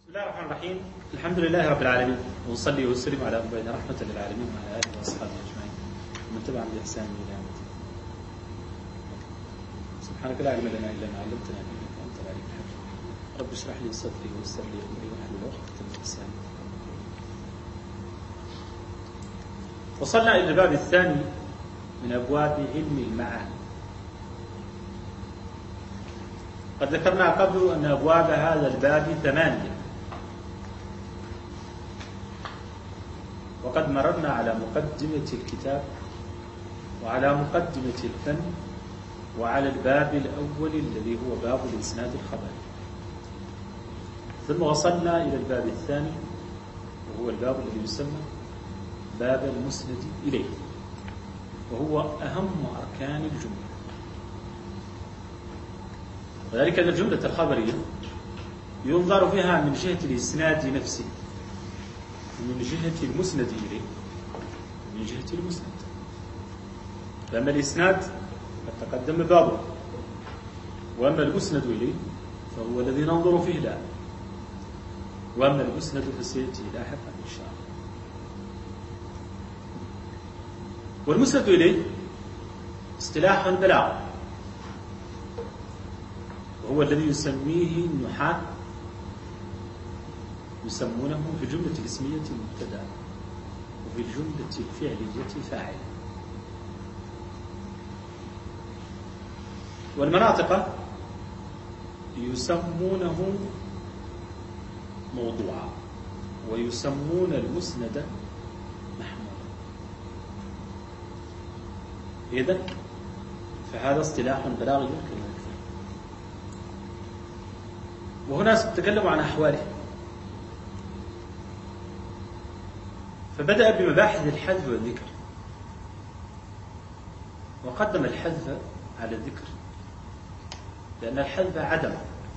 الله الرحمن الرحيم. الحمد لله رب العالمين، وصلي وسلم على أبينا رحمة للعالمين وعلى آله وأصحابه أجمعين ومن تبعهم بإحسان إلى يوم الدين. سبحانك لا علم لنا إلا ما علمتنا إنك أنت العليم الحكيم. رب اشرح لي صدري ويسر لي أمري واحلل عقدة من لساني. وصلنا إلى الباب الثاني من أبواب علم المعاني. قد ذكرنا قبل أن أبواب هذا الباب 8، وقد مررنا على مقدمة الكتاب وعلى مقدمة الفن وعلى الباب الأول الذي هو باب الإسناد الخبري، ثم وصلنا إلى الباب الثاني وهو الباب الذي يسمى باب المسند إليه، وهو أهم أركان الجملة. وذلك أن الجملة الخبرية ينظر فيها من جهة الإسناد نفسه، من جهة المسند إليه، من جهة المسند. فأما الإسناد قد تقدم بابه، وأما المسند إليه فهو الذي ننظر فيه الآن، وأما المسند فسيأتي لاحقا إن شاء الله. والمسند إليه اصطلاح البلاغة، وهو الذي يسميه النحاة يسمونه في الجملة الاسمية مبتدأ، وفي الجملة الفعلية فاعل. والمناطق يسمونه موضوعا، ويسمون المسند محمولا. إذن فهذا اصطلاح بلاغي كما يكفي. وهنا سنتكلم عن أحواله. فبدأ بمباحث الحذف والذكر، وقدم الحذف على الذكر، لأن الحذف عدم،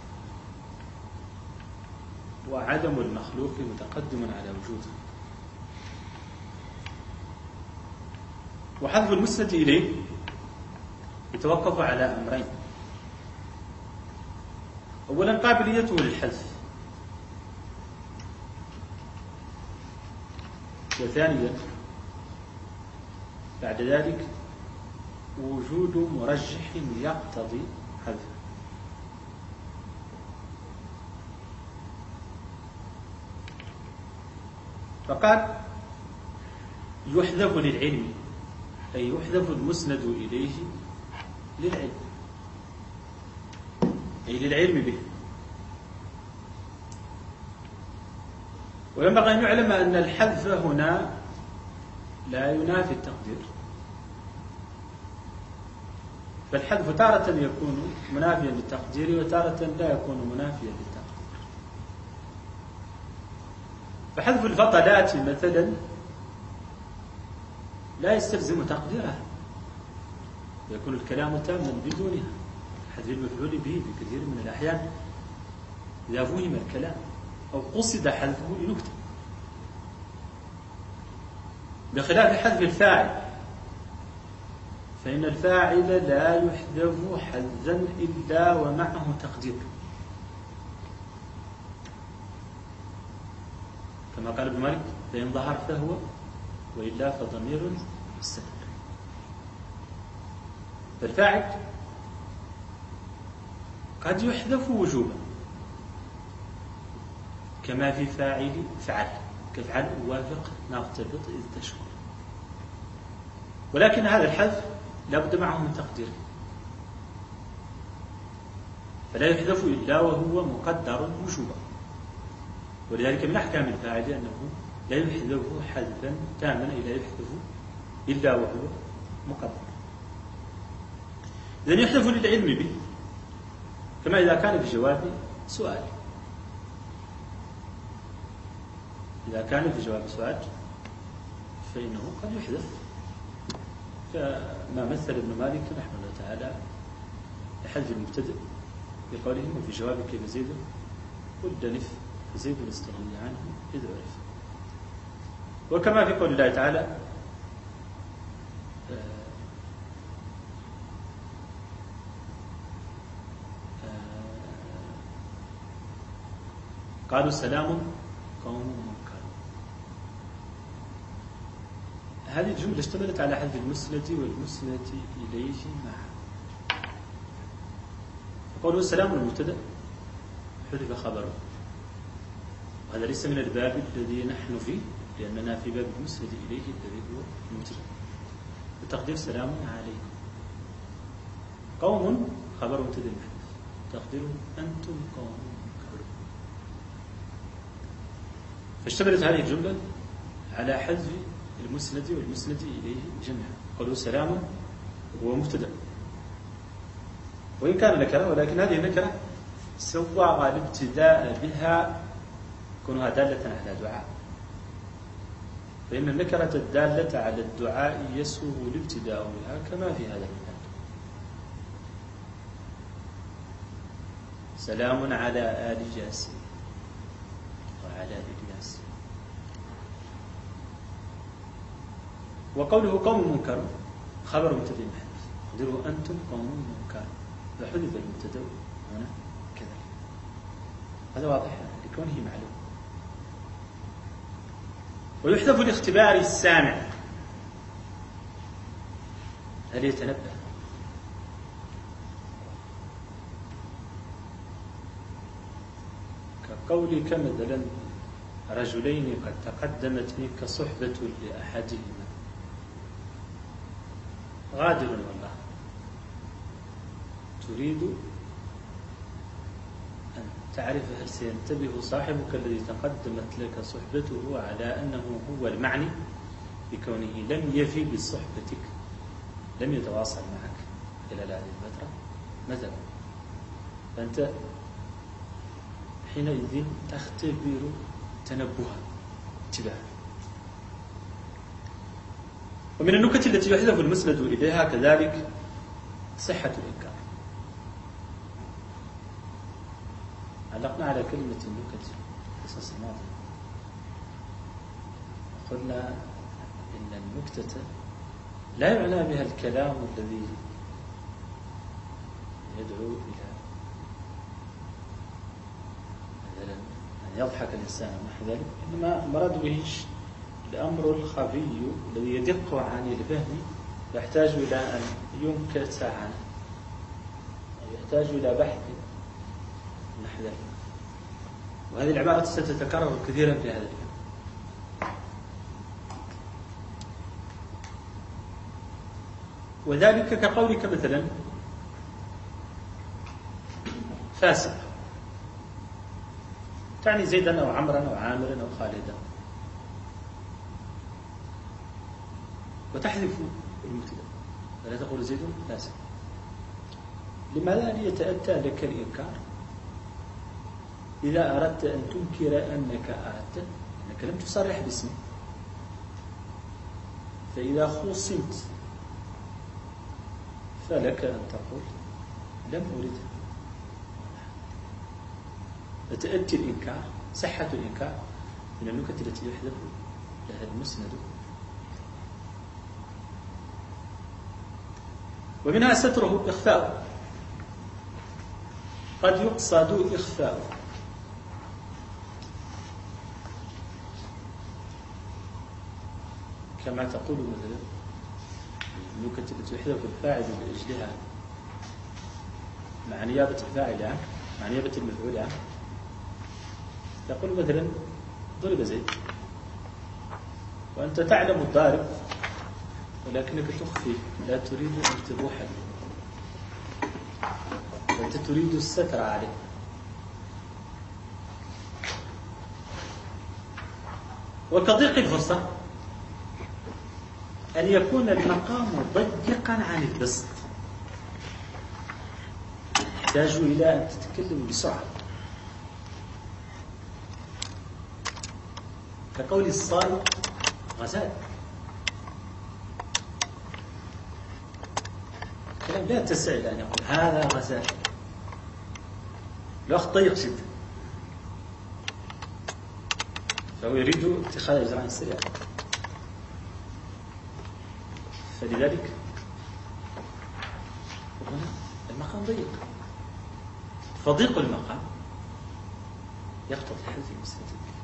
وعدم المخلوق متقدم على وجوده. وحذف المسند إليه يتوقف على أمرين: أولا قابليته للحذف، وثانيا بعد ذلك وجود مرجح يقتضي حذفه. فقال يحذف للعلم، أي يحذف المسند إليه للعلم، أي للعلم به. وينبغي أن يعلم أن الحذف هنا لا ينافي التقدير، فالحذف تارة يكون منافيا للتقدير وتارة لا يكون منافيا للتقدير. فحذف الفضلات مثلا لا يستلزم تقديرها، يكون الكلام تاما بدونها. حذف المفعول به في كثير من الأحيان إذا فهم الكلام أو قصد حذفه لنكتة، بخلاف حذف الفاعل، فإن الفاعل لا يحذف حذفا إلا ومعه تقدير، كما قال ابن مالك: فإن ظهر فهو، وإلا فضمير مستتر. فالفاعل قد يحذف وجوبا، كما في فاعل فعل، كفعل وافق نغتبط إذ تشكر. ولكن هذا الحذف لا بد معه من تقدير، فلا يحذف إلا وهو مقدر وجوبا. ولذلك من أحكام الفاعل أنه لا يحذف حذفا تاما، لا يحذف إلا وهو مقدر. إذن يحذف للعلم به، كما إذا كان في جواب سؤال. إذا كان في جواب سؤال فإنه قد يحذف، كما مثل ابن مالك رحمه الله تعالى لحذف المبتدئ بقوله: وفي جوابك كيف زيد ولد نف فزيد استغني عنه إذ عرف. وكما في قول الله تعالى: قالوا سلام قوم منكر. هذه الجملة اشتملت على حذف المسند والمسند إليه معا. قوله سلام المبتدأ حذف خبره، وهذا ليس من الباب الذي نحن فيه، لأننا في باب المسند إليه الذي هو المبتدأ، بتقدير سلام عليكم. قوم خبر مبتدأ محذوف، تقديره أنتم قوم منكر. فاشتملت هذه الجملة على حذف المسند والمسند إليه جميعا. قوله سلام هو مبتدأ وإن كان نكرة، ولكن هذه النكرة سوغ الابتداء بها كونها دالة على دعاء، فإن النكرة الدالة على الدعاء يسوغ الابتداء بها كما في هذا المثال. سلام على آل جاسم وعلى إلياس. وقوله قوم منكر خبر مبتدأ محذوف، قدروا أنتم قوم منكر، فحذف المبتدأ هنا كذلك. هذا واضح لكونه معلوم. ويحذف لاختبار السامع، هل يتنبه؟ كقولك مثلا رجلين قد تقدمت منك صحبة لأحدهما، غادر والله، تريد أن تعرف هل سينتبه صاحبك الذي تقدمت لك صحبته على أنه هو المعني بكونه لم يفي بصحبتك، لم يتواصل معك خلال هذه الفترة مثلا، فأنت حينئذ تختبر تنبها انتباها. ومن النكت التي يحذف المسند إليها كذلك صحة الإنكار. علقنا على كلمة النكت في القصص الماضية، قلنا إن النكتة لا يعنى بها الكلام الذي يدعو إلى مثلا أن يضحك الإنسان ونحو ذلك، إنما مراد به الأمر الخفي الذي يدق عن الفهم، يحتاج إلى أن ينكت عنه، يحتاج إلى بحث نحو ذلك. وهذه العبارة ستتكرر كثيرا في هذا الفهم. وذلك كقولك مثلا فاسق، تعني زيدا أو عمرا أو عامرا أو خالدا، وتحذف المبتدأ ولا تقول زيد فاسق. لماذا؟ ليتأتى لك الإنكار إذا أردت أن تنكر أنك لم تصرح باسمه. فإذا خصمت فلك أن تقول لم أرد. فتأتي الإنكار، صحة الإنكار من النكت التي يحذف لها المسند. ومنها ستره إخفاء، قد يقصد إخفاء، كما تقول مثلا النكت التي يحذف الفاعل لأجلها مع نيابة الفاعل عنه، مع نيابة المفعول عنه. تقول مثلا ضرب زيد، وأنت تعلم الضارب ولكنك تخفي، لا تريد أن تبوح به، وأنت تريد الستر عليه. وكضيق الفرصة أن يكون المقام ضيقا عن البسط، يحتاج إلى أن تتكلم بسرعة، كقول الصائغ غزال. الكلام لا يتسع إلى أن يقول هذا غزال، الوقت ضيق جدا، فهو يريد اتخاذ إجراء سريع، فلذلك هنا المقام ضيق. فضيق المقام يقتضي حذف المسند.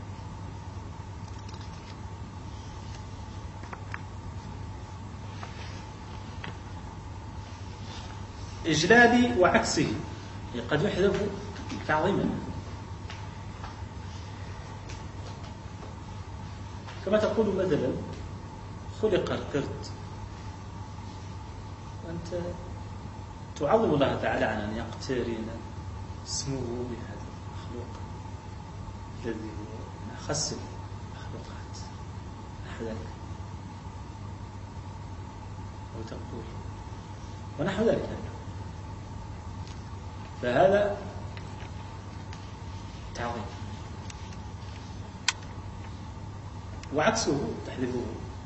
إجلالي وعكسه قد يحذف تعظيما، كما تقول مثلا خلق القرد، وأنت تعظم الله تعالى عن أن يقترن اسمه بهذا المخلوق الذي هو من أخس المخلوقات نحو ذلك، أو تقول ونحو ذلك. فهذا تعظيم. وعكسه تحذفه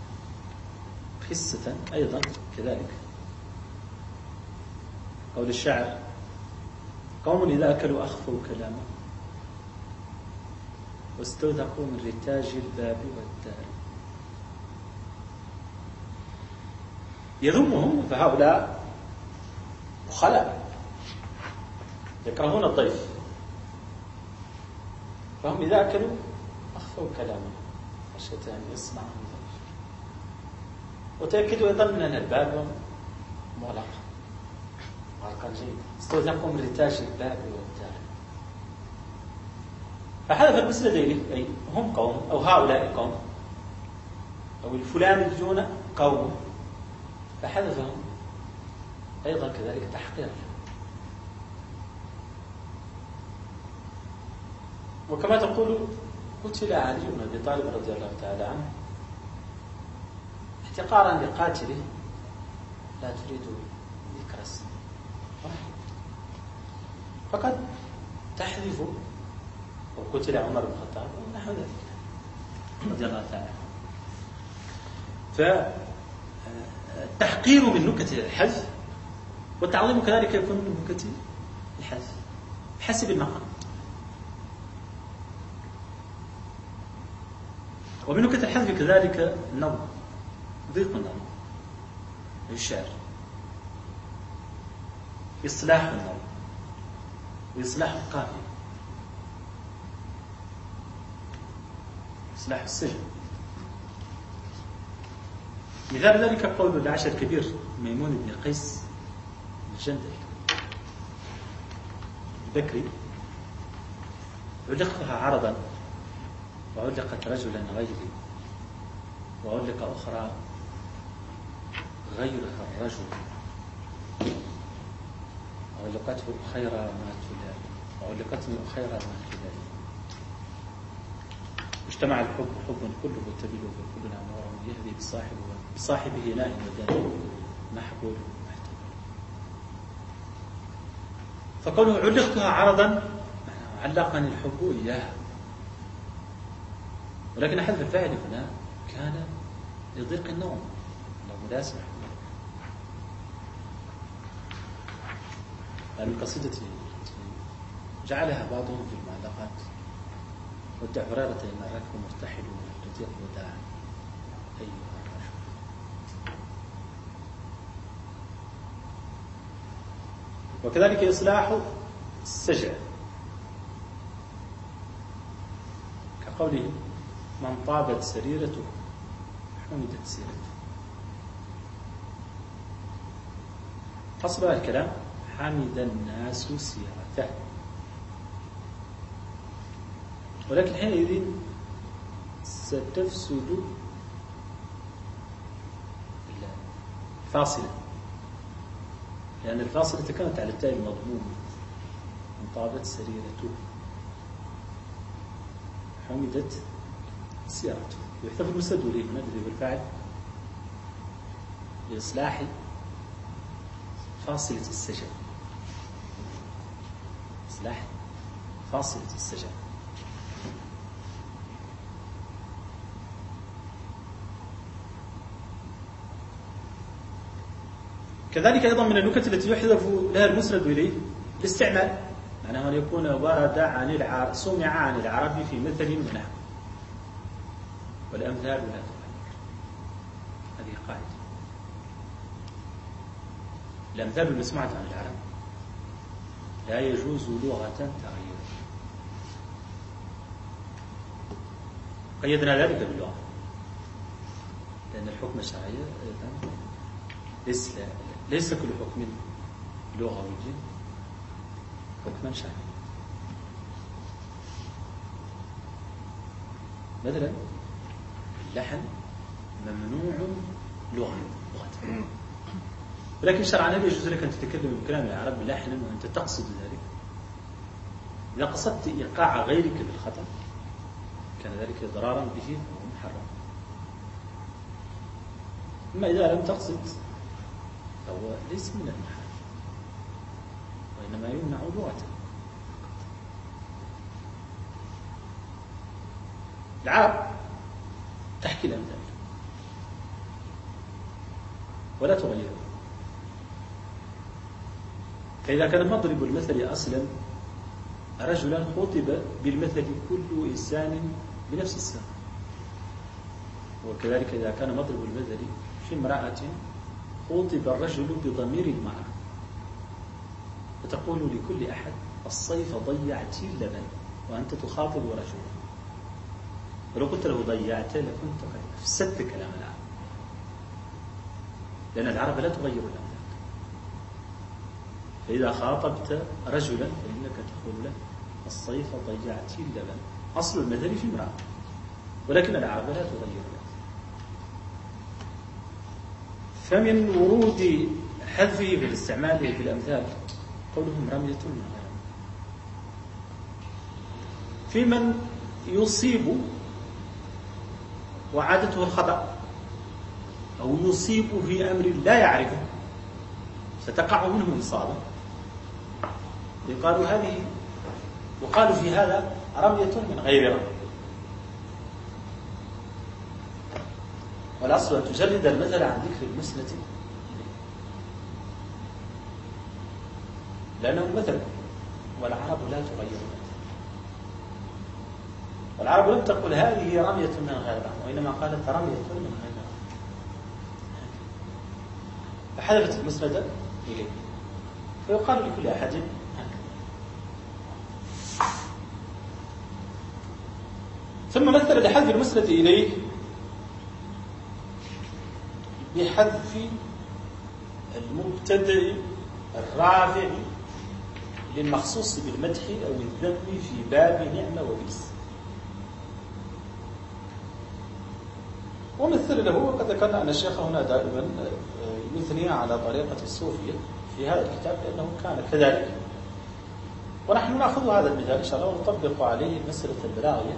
خسة أيضا كذلك، قول الشاعر: قوم إذا أكلوا أخفوا كلاما واستوثقوا من رتاج الباب والدار. يذمهم، فهؤلاء بخلاء يكرهون الضيف، فهم إذا أكلوا أخفوا كلاما خشية أن يسمعهم الضيف، وتأكدوا أيضا أن الباب مغلق غلقا جيدا، استوثقوا من رتاج الباب والدار. فحذف المسندين، أي هم قوم أو هؤلاء قوم أو الفلانيون قوم، فحذفهم أيضا كذلك تحقيرا. وكما تقول قتل علي بن أبي طالب رضي الله تعالى عنه احتقارا لقاتله لا تريد ذكر اسمه، فقد تحذف. وقتل عمر بن الخطاب ونحو ذلك رضي الله تعالى عنه. فالتحقير من نكت الحذف، والتعظيم كذلك يكون من نكت الحذف بحسب المقام. ومن نكت الحذف كذلك النظم، ضيق النظم للشعر، إصلاح النظم وإصلاح القافية، إصلاح السجن. مثال ذلك قول العشر الكبير ميمون بن قيس الجندل البكري: علقها عرضا وعلقت رجلا غيري، وعلق أخرى غيرها الرجل، وعلقته خير ما تلال، وعلقتني خير ما تلال. اجتمع الحب حب كله تبيل وكلنا نور يهدي بصاحبه نائم وداني محبول محتمل. فقوله علقتها عرضا علقني الحب إياها، ولكن حذف الفاعل هنا كان لضيق النوم، أنه لا يسمح له. القصيدة جعلها بعضهم في المعلقات: ودع هريرة إن الركب مرتحل تطيق وداعا أيها الرجل. وكذلك إصلاح السجع، كقوله: من طابت سريرته حمدت سيرته. أصل الكلام: حمد الناس سيرته، ولكن حينئذ ستفسد الفاصلة، لأن الفاصلة كانت على التاء المضموم: من طابت سريرته حمدت سيرته. يحذف المسند إليه هنا الذي هو الفاعل لإصلاح فاصلة السجع، إصلاح فاصلة السجع. كذلك أيضا من النكت التي يحذف لها المسند إليه الاستعمال، معناه أن يكون ورد عن سمع عن العرب في مثل ونحو، والأمثال لا تغير. هذه قاعدة: الأمثال اللي سمعت عن العرب لا يجوز لغة تغيير. قيدنا ذلك باللغة، لأن الحكم الشرعي ليس كل حكم لغوي حكما شرعيا. مثلا اللحن ممنوع لغة، ولكن شرعا لا يجوز لك أن تتكلم بكلام العرب لحنا وأنت تقصد ذلك. إذا قصدت إيقاع غيرك بالخطأ كان ذلك ضرارا به ومحرم. أما إذا لم تقصد فهو ليس من المحرم، وإنما يمنع لغة. العرب تحكي الأمثال ولا تغيرها، فإذا كان مضرب المثل أصلا رجلا خطب بالمثل كل إنسان بنفس الساعة، وكذلك إذا كان مضرب المثل في امرأة خطب الرجل بضمير المرأة، فتقول لكل أحد الصيف ضيعت اللبن وأنت تخاطب رجلا، ولو قلت له ضيعت لكنت فسدت كلام العرب، لأن العرب لا تغير الأمثال. فإذا خاطبت رجلا فإنك تقول له الصيف ضيعت اللبن، أصل المثل في امرأة، ولكن العرب لا تغير الأمثال. فمن ورود حذفه بالاستعمال في الأمثال قولهم رمية في من يصيب وعادته الخطأ أو يصيب في أمر لا يعرفه ستقع منه إصابة، يقال في هذا رمية من غير رمي. والأصل أن تجرد المثل عن ذكر المسنة لأنه مثل، والعرب لا تغير المثل. والعرب لم تقل هذه رمية من غير رمي، وإنما قالت رمية من غير رمي، فحذفت المسند إليه، فيقال لكل أحد ثم مثل لحذف المسند إليه بحذف المبتدأ الرافع للمخصوص بالمدح أو الذم في باب نعمة وبئس. ومثل له، وقد ذكرنا أن الشيخ هنا دائما يثني على طريقة الصوفية في هذا الكتاب لأنه كان كذلك، ونحن نأخذ هذا المثال إن شاء الله ونطبق عليه مسألة البلاغية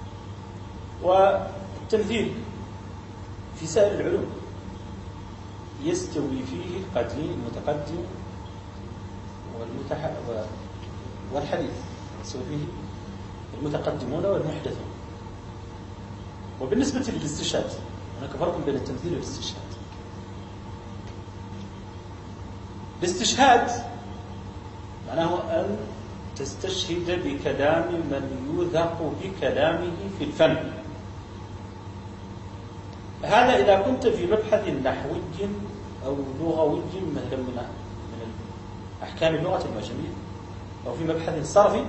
والتمثيل في سائر العلوم. يستوي فيه القديم المتقدم والحديث، يستوي فيه المتقدمون والمحدثون. وبالنسبة للاستشهاد هناك فرق بين التمثيل والاستشهاد. الاستشهاد معناه أن تستشهد بكلام من يوثق بكلامه في الفن. هذا إذا كنت في مبحث نحوي أو لغوي مثلا من أحكام اللغة المعجمية، أو في مبحث صرفي،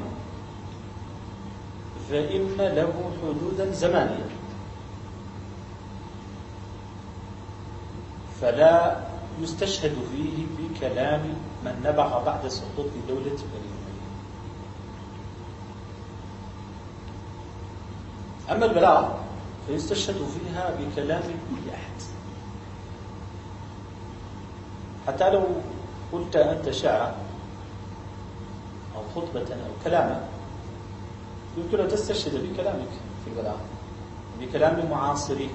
فإن له حدودا زمانية، فلا يستشهد فيه بكلام من نبغ بعد سقوط دولة بني أمية. أما البلاغة فيستشهد فيها بكلام كل أحد، حتى لو قلت أنت شعرا أو خطبة أو كلاما يمكن أن تستشهد بكلامك في البلاغة، بكلام معاصرين،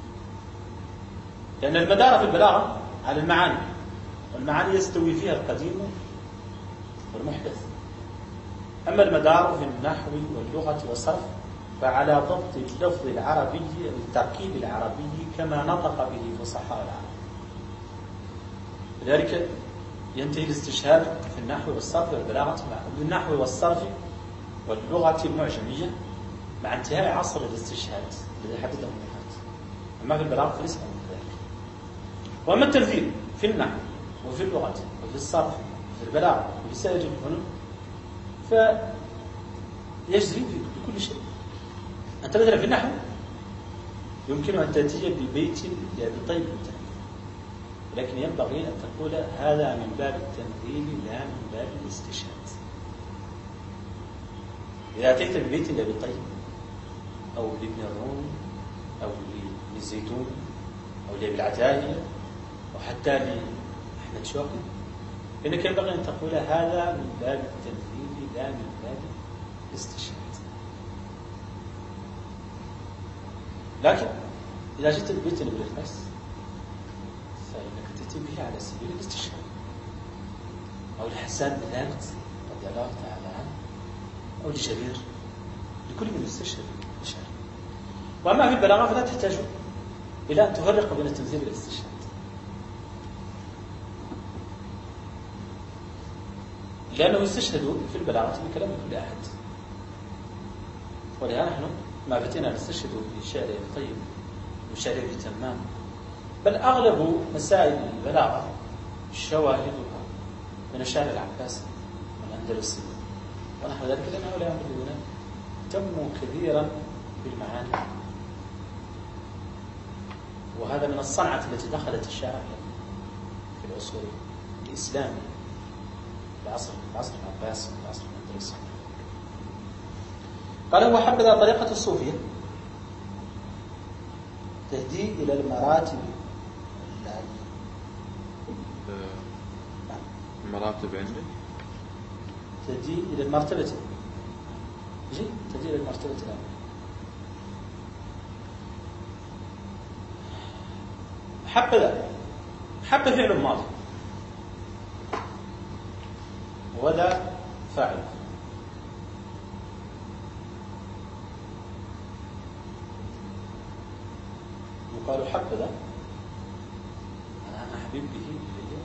لأن المدار في البلاغة على المعاني، والمعاني يستوي فيها القديم والمحدث. أما المدار في النحو واللغة والصرف فعلى ضبط اللفظ العربي والتركيب العربي كما نطق به فصحاء العرب. لذلك ينتهي الاستشهاد في النحو والصرف والبلاغة بالنحو والصرف واللغة المعجمية مع انتهاء عصر الاستشهاد الذي حدده النحاة. أما في البلاغة فليس كذلك. وأما التمثيل في النحو وفي اللغة وفي الصرف وفي البلاغة وفي سائر الفنون فيجري في كل شيء. أنت مثلا في النحو يمكن أن تأتي ببيت لأبي طيب المتنبي، لكن ينبغي أن تقول هذا من باب التمثيل لا من باب الاستشهاد. إذا أتيت ببيت لأبي طيب أو لابن الروم أو للزيتون أو لأبي العتاهية أو حتى لأحمد شوقي، فإنك ينبغي أن تقول هذا من باب التمثيل لا من باب الاستشهاد. لكن إذا جئت ببيت بالإخلاص فإنك تأتي به على سبيل الاستشهاد. أو لحسان بن ثابت رضي الله تعالى عنه أو لجرير، لكل من يستشهد بالشرع. وأما في البلاغة فلا تحتاج إلى أن تفرق بين التمثيل والاستشهاد، لأنه يستشهد في البلاغة بكلام كل أحد. ولهذا نحن ما فتينا نستشهد بشعر ابن طيب وشعر ابن تمام، بل أغلب مسائل البلاغة شواهدها من الشعر العباسي والأندلسي ونحو ذلك، لأن هؤلاء المؤلفون اهتموا كثيرا بالمعاني، وهذا من الصنعة التي دخلت الشعر في العصور الإسلامي في العصر العباسي والعصر الأندلسي. قال هو حبذا طريقة الصوفية تهدي إلى المراتب المراتب عندك تهدي إلى المرتبة تهدي إلى المرتبة الأولى. حبذا حب فعل ماضي ولا فاعل، قالوا حبذا أنا أحبب به إلي،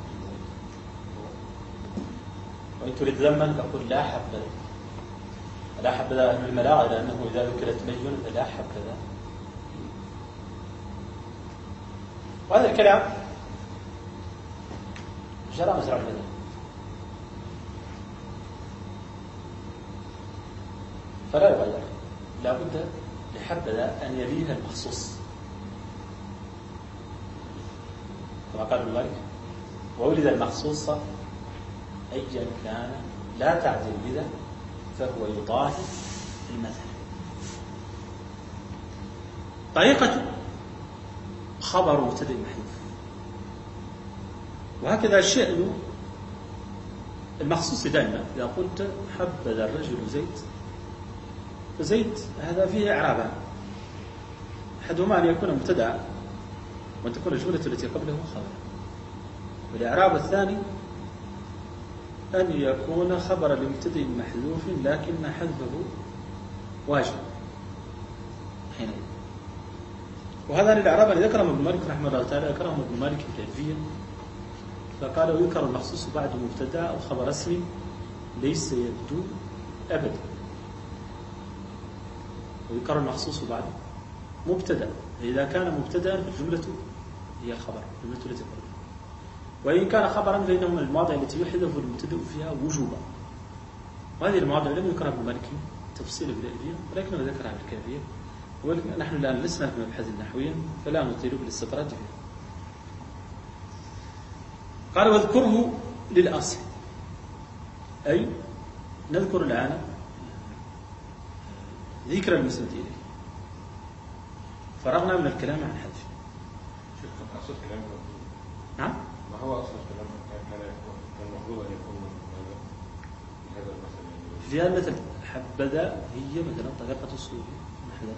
وإن تريد ذما تقول لا حبذا. لا حبذا أهل الملاعة، لأنه إذا ذكرت مجنون فلا حبذا. وهذا الكلام جرى مزرعة المدى، فلا يغير، لا بد لحبذا أن يليها المخصوص كما قال ابن مالك: وولد المخصوص أيا كان لا تعدل بذا فهو يضاهي المثل. طريقة خبر مبتدأ محذوف، وهكذا الشأن المخصوص دائما. إذا قلت حبذا الرجل زيد، فزيد هذا فيه إعرابان: أحدهما أن يكون مبتدأ وأن تكون الجملة التي قبله خبر، والإعراب الثاني أن يكون خبر لمبتدأ محذوف لكن حذفه واجب حينئذ. وهذا الإعراب الذي ذكره ابن مالك رحمه الله تعالى ذكره ابن مالك في الألفية، فقال: ويذكر المخصوص بعد مبتدأ أو خبر اسم ليس يبدو أبدا. ويذكر المخصوص بعد مبتدأ، إذا كان مبتدأ فالجملة هي الخبر، الجملة التي قبله. وإن كان خبرا فإنه من المواضع التي يحذف المبتدأ فيها وجوبا. وهذه المواضع لم يذكرها ابن مالك تفصيلا في الألفية، ولكنه ذكرها في الكافية. ونحن الآن لسنا في مبحث نحويا فلا نطيل بالاستطراد فيه. قال: واذكره للأصل، أي نذكر الآن ذكر المسند إليه، فرغنا من الكلام عن حذف. أصل الكلام نعم، ما هو أصل الكلام؟ كان المفروض أن يكون هذا المثل. في هذا المثل حبذا هي مثلا طريقة الصوفي مثلا،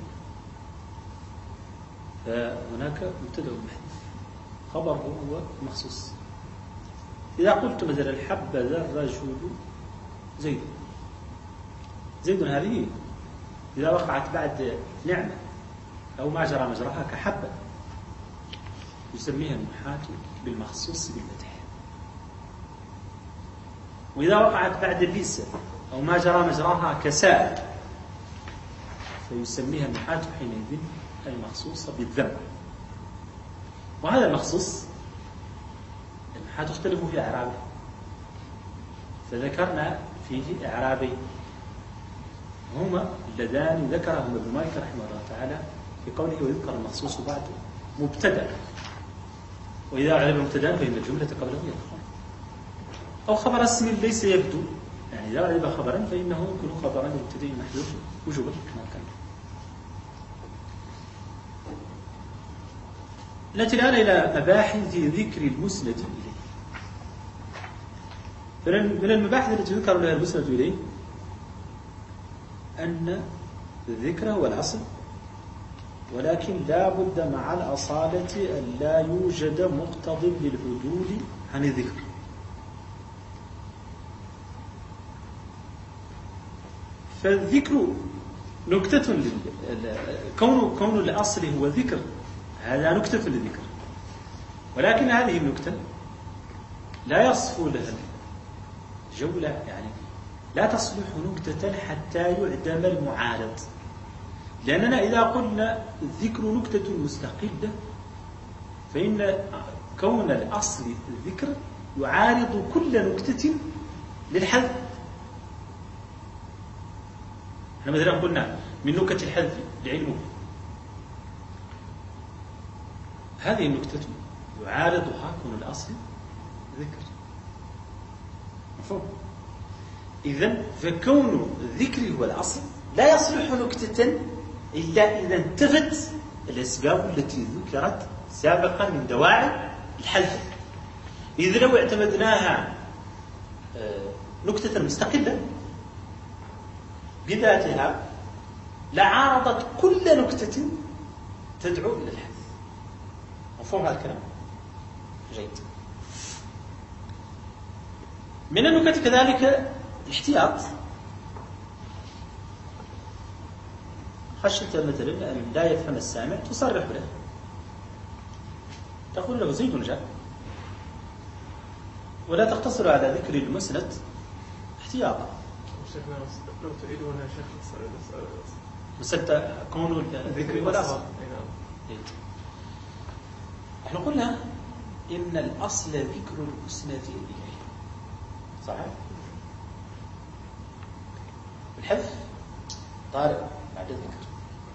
فهناك مبتدأ محذوف، خبره هو مخصوص. إذا قلت مثلا حبذا الرجل زيد، زيد هذه إذا وقعت بعد نعمة أو ما جرى مجراها كحبة يسميها النحاة بالمخصوص بالمدح. وإذا وقعت بعد بئس أو ما جرى مجراها كساء فيسميها النحاة حينئذ المخصوص بالذم. وهذا المخصوص النحاة تختلف في أعرابه، فذكرنا فيه أعرابين هما اللذان ذكرهما ابن مالك رحمه الله تعالى في قوله ويذكر المخصوص بعد مبتدأ، وإذا علم مبتدأ فإن الجملة قبله يدخل، أو خبر اسم ليس يبدو، يعني إذا علم خبرا فإنه يكون خبرا مبتدئ محذوف وجوبا كما كان. نأتي الآن إلى مباحث ذكر المسند إليه. من المباحث التي يذكر لها المسند إليه أن الذكر هو الأصل، ولكن لا بد مع الأصالة أن لا يوجد مقتض للعدول عن الذكر. فالذكر نكتة كون الأصل هو ذكر، هذا نكتة للذكر، ولكن هذه النكتة لا يصفو لها الجولة، يعني لا تصلح نكتة حتى يعدم المعارض، لأننا إذا قلنا الذكر نكتة مستقلة فإن كون الأصل الذكر يعارض كل نكتة للحذف. احنا مثلا قلنا من نكت الحذف لعلمه، هذه النكتة يعارضها كون الأصل ذكر، مفهوم؟ إذن فكون الذكر هو الأصل لا يصلح نكتة إلا إذا انتفت الأسباب التي ذكرت سابقا من دواعي الحذف. إذا لو اعتمدناها نكتة مستقلة بذاتها لعارضت كل نكتة تدعو إلى الحذف. مفهوم هذا الكلام؟ جيد. من النكت كذلك الاحتياط، خشيت مثلا أن لا يفهم السامع تصرح له، تقول له زيد جاء، ولا تقتصر على ذكر المسند احتياطا. لو تعيدون يا شيخ مسألة كون الذكر والأصل. احنا قلنا إن الأصل ذكر المسند إليه، صحيح؟ الحذف طارئ بعد الذكر،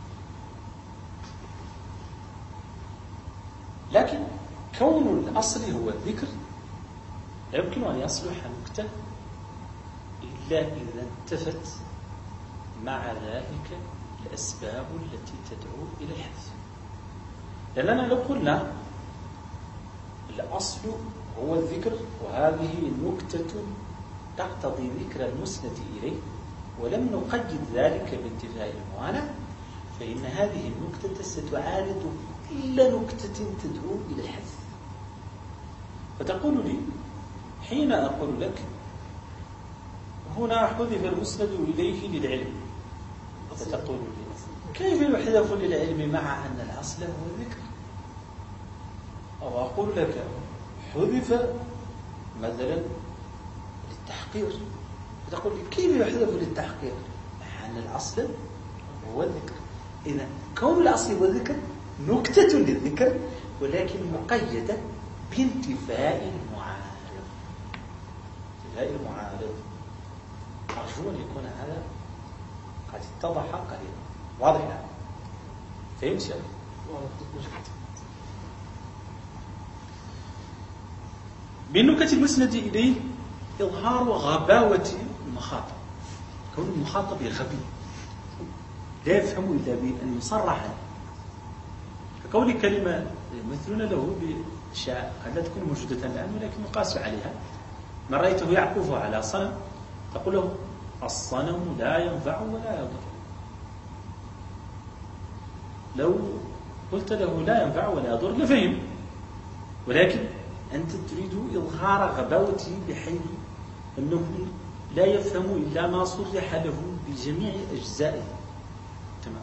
لكن كون الأصل هو الذكر لا يمكن أن يصلح نكتة إلا إذا انتفت مع ذلك الأسباب التي تدعو إلى الحذف. لأننا لو قلنا الأصل هو الذكر وهذه نكتة تقتضي ذكر المسند إليه ولم نقيد ذلك بانتفاء الموانع، فإن هذه النكتة ستعارض كل نكتة تدعو إلى الحذف. فتقول لي حين أقول لك هنا حذف المسند إليه للعلم، فتقول لي كيف يحذف للعلم مع أن الأصل هو الذكر؟ أو أقول لك حذف مثلا للتحقير، فتقول لي كيف يحذف للتحقير مع أن الأصل هو الذكر؟ إذا كون الأصل هو الذكر نكتة للذكر ولكن مقيدة بانتفاء المعارض. انتفاء المعارض أرجو أن يكون هذا قد اتضح قليلا. واضح الآن؟ فهمت شيء؟ من نكت المسند إليه إظهار غباوة المخاطب، كون المخاطب غبي لا يفهم إلا بأن يصرح له، كقول كلمة يمثلون له بأشياء قد لا تكون موجودة الآن ولكن يقاس عليها. من رأيته يعكف على صنم تقول له الصنم لا ينفع ولا يضر. لو قلت له لا ينفع ولا يضر لفهم، ولكن أنت تريد إظهار غباوته بحيث أنه لا يفهم إلا ما صرح له بجميع أجزائه. تمام.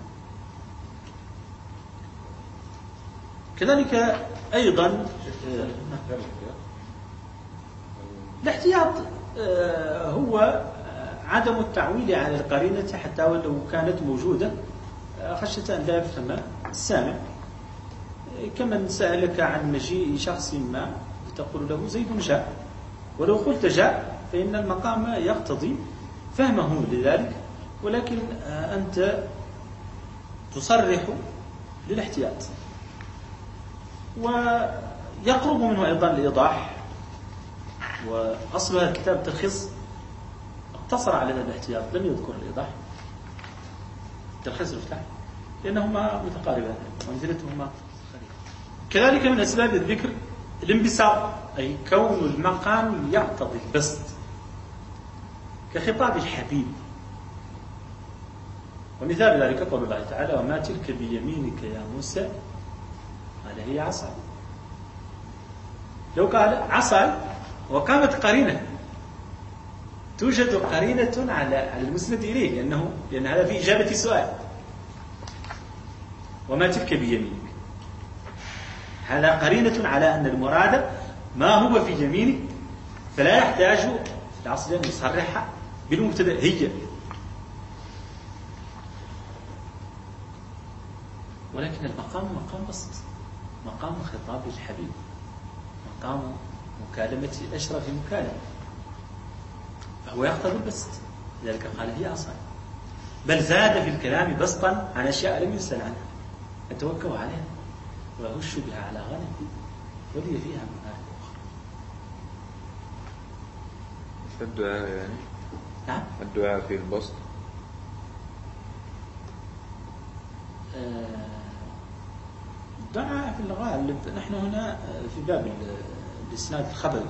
كذلك أيضا الاحتياط هو عدم التعويل على القرينة حتى ولو كانت موجودة خشية أن لا يفهم السامع. كمن سألك عن مجيء شخص ما تقول له زيد جاء، ولو قلت جاء فإن المقام يقتضي فهمه لذلك، ولكن أنت تصرح للاحتياط. ويقرب منه أيضا الإيضاح، وأصل هذا الكتاب تلخيص اقتصر على الاحتياط، لم يذكر الإيضاح. تلخيص المفتاح لأنهما متقاربان ومنزلتهما خليفة. كذلك من أسباب الذكر الانبساط، أي كون المقام يقتضي البسط كخطاب الحبيب. ومثال ذلك قول الله تعالى: وما تلك بيمينك يا موسى؟ قال: هي عصا. لو قال عصا وقامت قرينة، توجد قرينة على المسند إليه، لأن هذا في إجابة سؤال. وما تلك بيمينك، هذا قرينة على أن المراد ما هو في يمينك، فلا يحتاج في العصر أن يصرح بالمبتدأ هي. ولكن المقام مقام بسط، مقام خطاب الحبيب، مقام مكالمة أشرف مكالمة، فهو يقتضي البسط، لذلك قال: هي عصا. بل زاد في الكلام بسطا عن أشياء لم يسأل عنها، أتوكل عليها وأهش بها على غنمي ولي فيها مآرب أخرى. الدعاء يعني؟ نعم، الدعاء في البسط. الدعاء في الغالب، نحن هنا في باب الإسناد الخبري.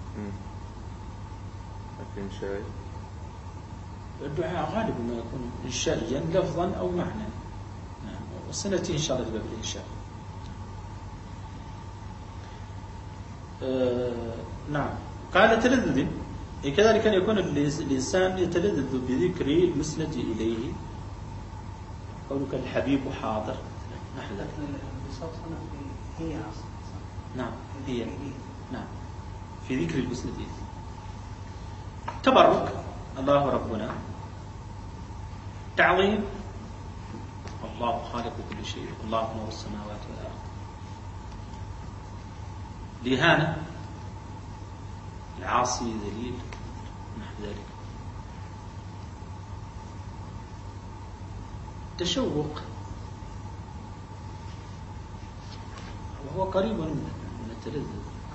لكن شاي الدعاء غالبا ما يكون إنشائيا لفظا أو معنى. وسنأتي إن شاء الله في باب الإنشاء. نعم. قال: تلذذ، كذلك أن يكون الإنسان يتلذذ بذكر المسند إليه، قولك الحبيب حاضر. نحن هي نعم، هي نعم في ذكر المسند إليه. تبرك، الله ربنا. تعظيم، الله خالق كل شيء، الله نور السماوات والأرض. الإهانة، العاصي ذليل، نحو ذلك. تشوق، وهو قريب من التلذذ،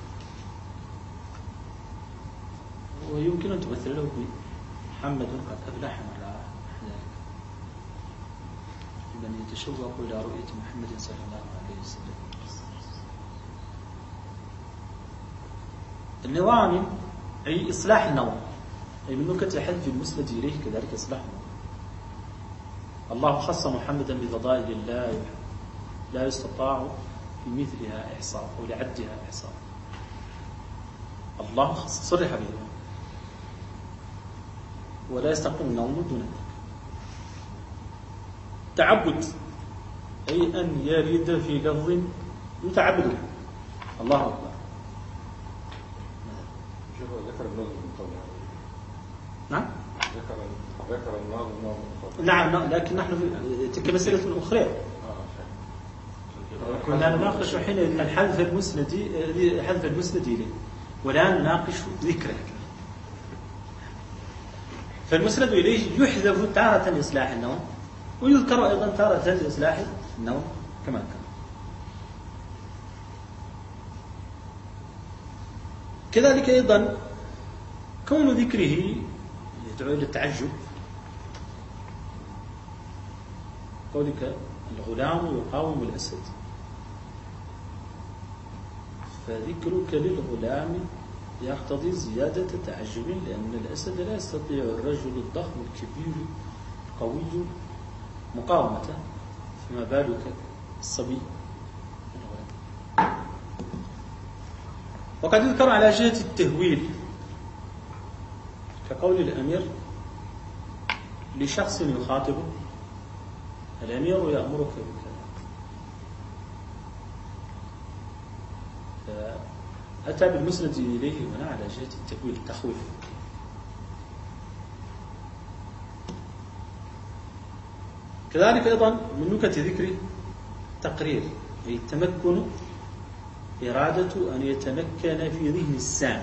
ويمكن أن تمثل له محمد قد أفلح من رآه، ذلك من يتشوق إلى رؤية محمد صلى الله عليه وسلم. النظام أي إصلاح النظم، أي من نكت حذف المسند إليه كذلك إصلاح النظم. الله خص محمدا بفضائل لا يستطاع في مثلها إحصاء أو لعدها إحصاء. الله خص، صرح به، ولا يستقيم النظم دون ذلك. تعبد، أي أن يرد في لفظ يتعبد. الله أكبر. ذكر النظم من قبل. نعم، ذكر النظم من قبل. نعم، لكن نحن في تلك مسألة أخرى. كنا نناقش حين الحذف المسند إليه، ولا نناقش ذكره. فالمسند إليه يحذف تارة لإصلاح النوم، ويذكر أيضا تارة لإصلاح النوم كما كان. كذلك أيضا كون ذكره يدعو إلى التعجب، قولك الغلام يقاوم الأسد، فذكرك للغلام يقتضي زيادة تعجب، لأن الأسد لا يستطيع الرجل الضخم الكبير القوي مقاومته، فما بالك الصبي الغلام. وقد يذكر على جهة التهويل، كقول الأمير لشخص يخاطبه: الأمير يأمرك بكذا. فأتى بالمسند إليه هنا على جهة التهويل، التخويف. كذلك أيضا من نكت ذكره تقرير، أي التمكن، إرادة أن يتمكن في ذهن السامع.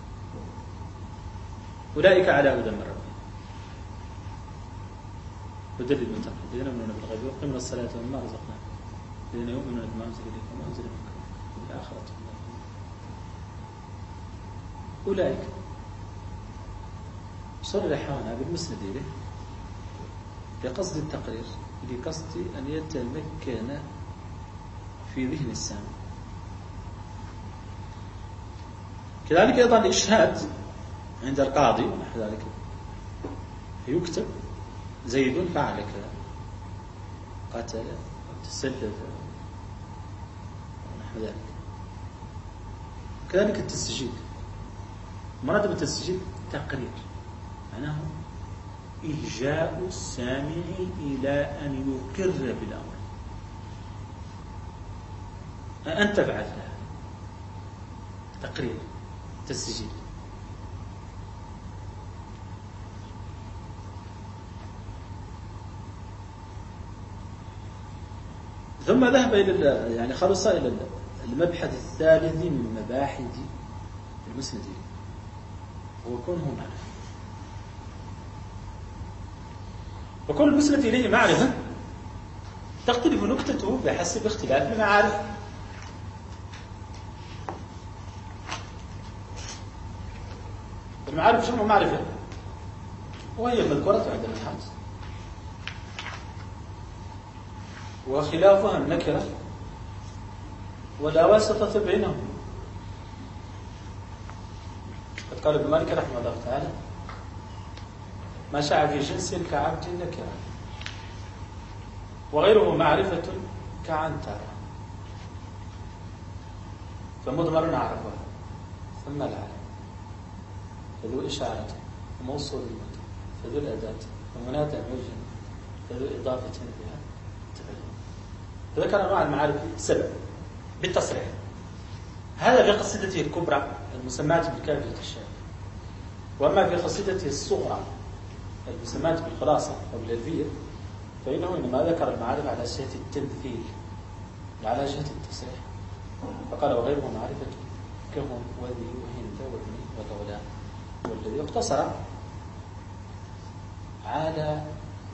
أولئك على هدى من ربهم. هدى للمتقين الذين يؤمنون بالغيب ويقيمون الصلاة ومما رزقناهم الذين يؤمنون بما أنزل إليك وما أنزل من قبلك بالآخرة أولئك صرح هنا بالمسند إليه لقصد التقرير، لقصد أن يتمكن في ذهن السامع. كذلك أيضا الإشهاد عند القاضي ونحو ذلك، يكتب زيد فعل كذا، قتل أو تسلل ونحو ذلك. كذلك التسجيل، مراد بالتسجيل تقرير، معناه إلجاء السامع إلى أن يقر بالأمر. أنت فعلت تقرير تسجيل. ثم ذهب إلى يعني خلص إلى المبحث الثالث من مباحث المسند هو كونه معرفة. وكل المسند إليه معرفة تختلف نكتته بحسب اختلاف المعارف. المعارف شنو معرفة؟ وهي مذكورة عند النحاة، وخلافها النكرة ولا واسطة بينهم. قد قال ابن مالك رحمه الله تعالى: ما شاع في جنس كعبد النكرة، وغيره معرفة كعنترة. فمضمر عرفها ثم العالم، فذو إشارة وموصول المدى، فذو الأداة ومنادى عجل، فذو إضافة بها تبين. فذكر أنواع المعارف 7 بالتصريح. هذا في قصيدته الكبرى المسماة بالكافية الشافعية. وأما في قصيدته الصغرى المسماة بالخلاصة أو بالألفية فإنه إنما ذكر المعارف على جهة التمثيل وعلى جهة التصريح، فقال: وغيره معرفة كهم وذي وهند وابني وغولان. والذي اقتصر على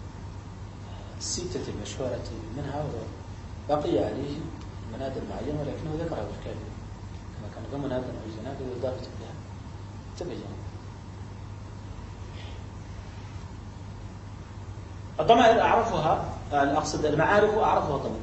6 المشهورة منها، وبقي عليه منادى معينة ولكنه ذكرها بالكافية كما كان ذو منادى معينة بالإضافة بها تبين. الضمائر أعرفها، أقصد المعارف أعرفها ضمير،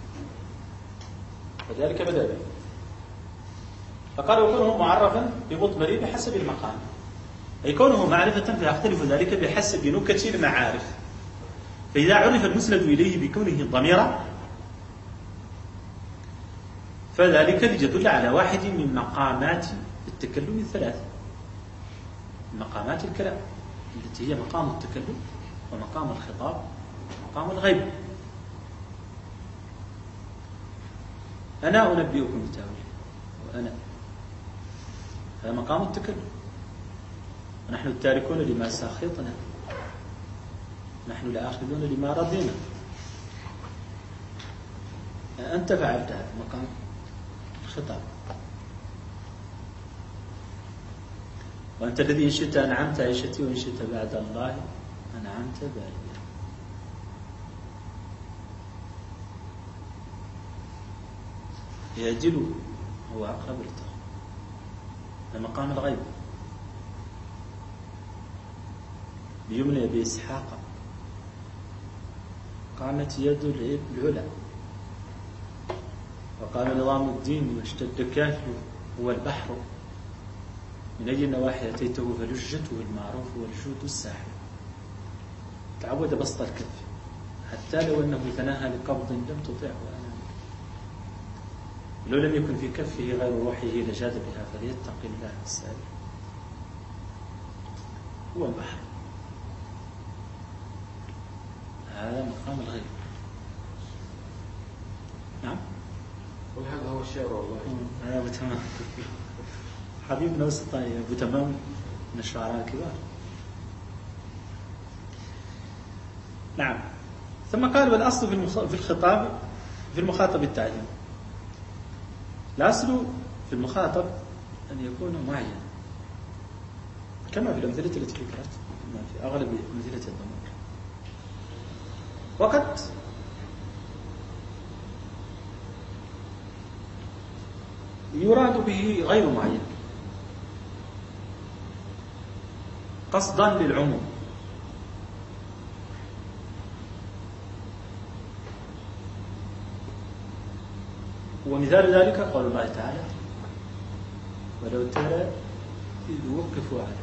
وذلك بدأ به. فقال: وكونه معرفا بمضمر بحسب المقام، أي كونه معرفة فيختلف ذلك بحسب نكت المعارف. فإذا عرف المسند إليه بكونه ضميرا فذلك ليدل على واحد من مقامات التكلم 3، مقامات الكلام التي هي مقام التكلم ومقام الخطاب ومقام الغيب. أنا أنبئكم بتأويله، وأنا هذا مقام التكلم، ونحن التاركون لما ساخطنا، نحن الآخذون لما رضينا. أنت فعلت هذا مقام الخطاب، وأنت الذي إن شئت أنعمت عيشتي وإن شئت بعد الله أنعمت باليا. يعجل هو أقرب للتقوى، لمقام الغيب. بيمنى بإسحاق قامت يد العلا، وقام نظام الدين واشتد كافله هو البحر، من أي النواحي أتيته فلجته المعروف والجود الساحر. تعود بسط الكف حتى لو أنه تناهى لقبض لم تطعه أنا، لو لم يكن في كفه غير روحه لجاد بها، فليتق الله السائل. هو البحر، هذا مقام الغيب. نعم، وهذا هو الشعر والله. هذا أبو تمام حبيبنا وسطاني أبو تمام من الشعراء الكبار. نعم. ثم قال: والأصل في الخطاب في المخاطب التعليم. الأصل في المخاطب أن يكون معين كما في الأمثلة التي ذكرت، كما في أغلب أمثلة الضمير. وقد يراد به غير معين قصدا للعموم. ومثال ذلك قول الله تعالى: ولو ترى إذ وقفوا على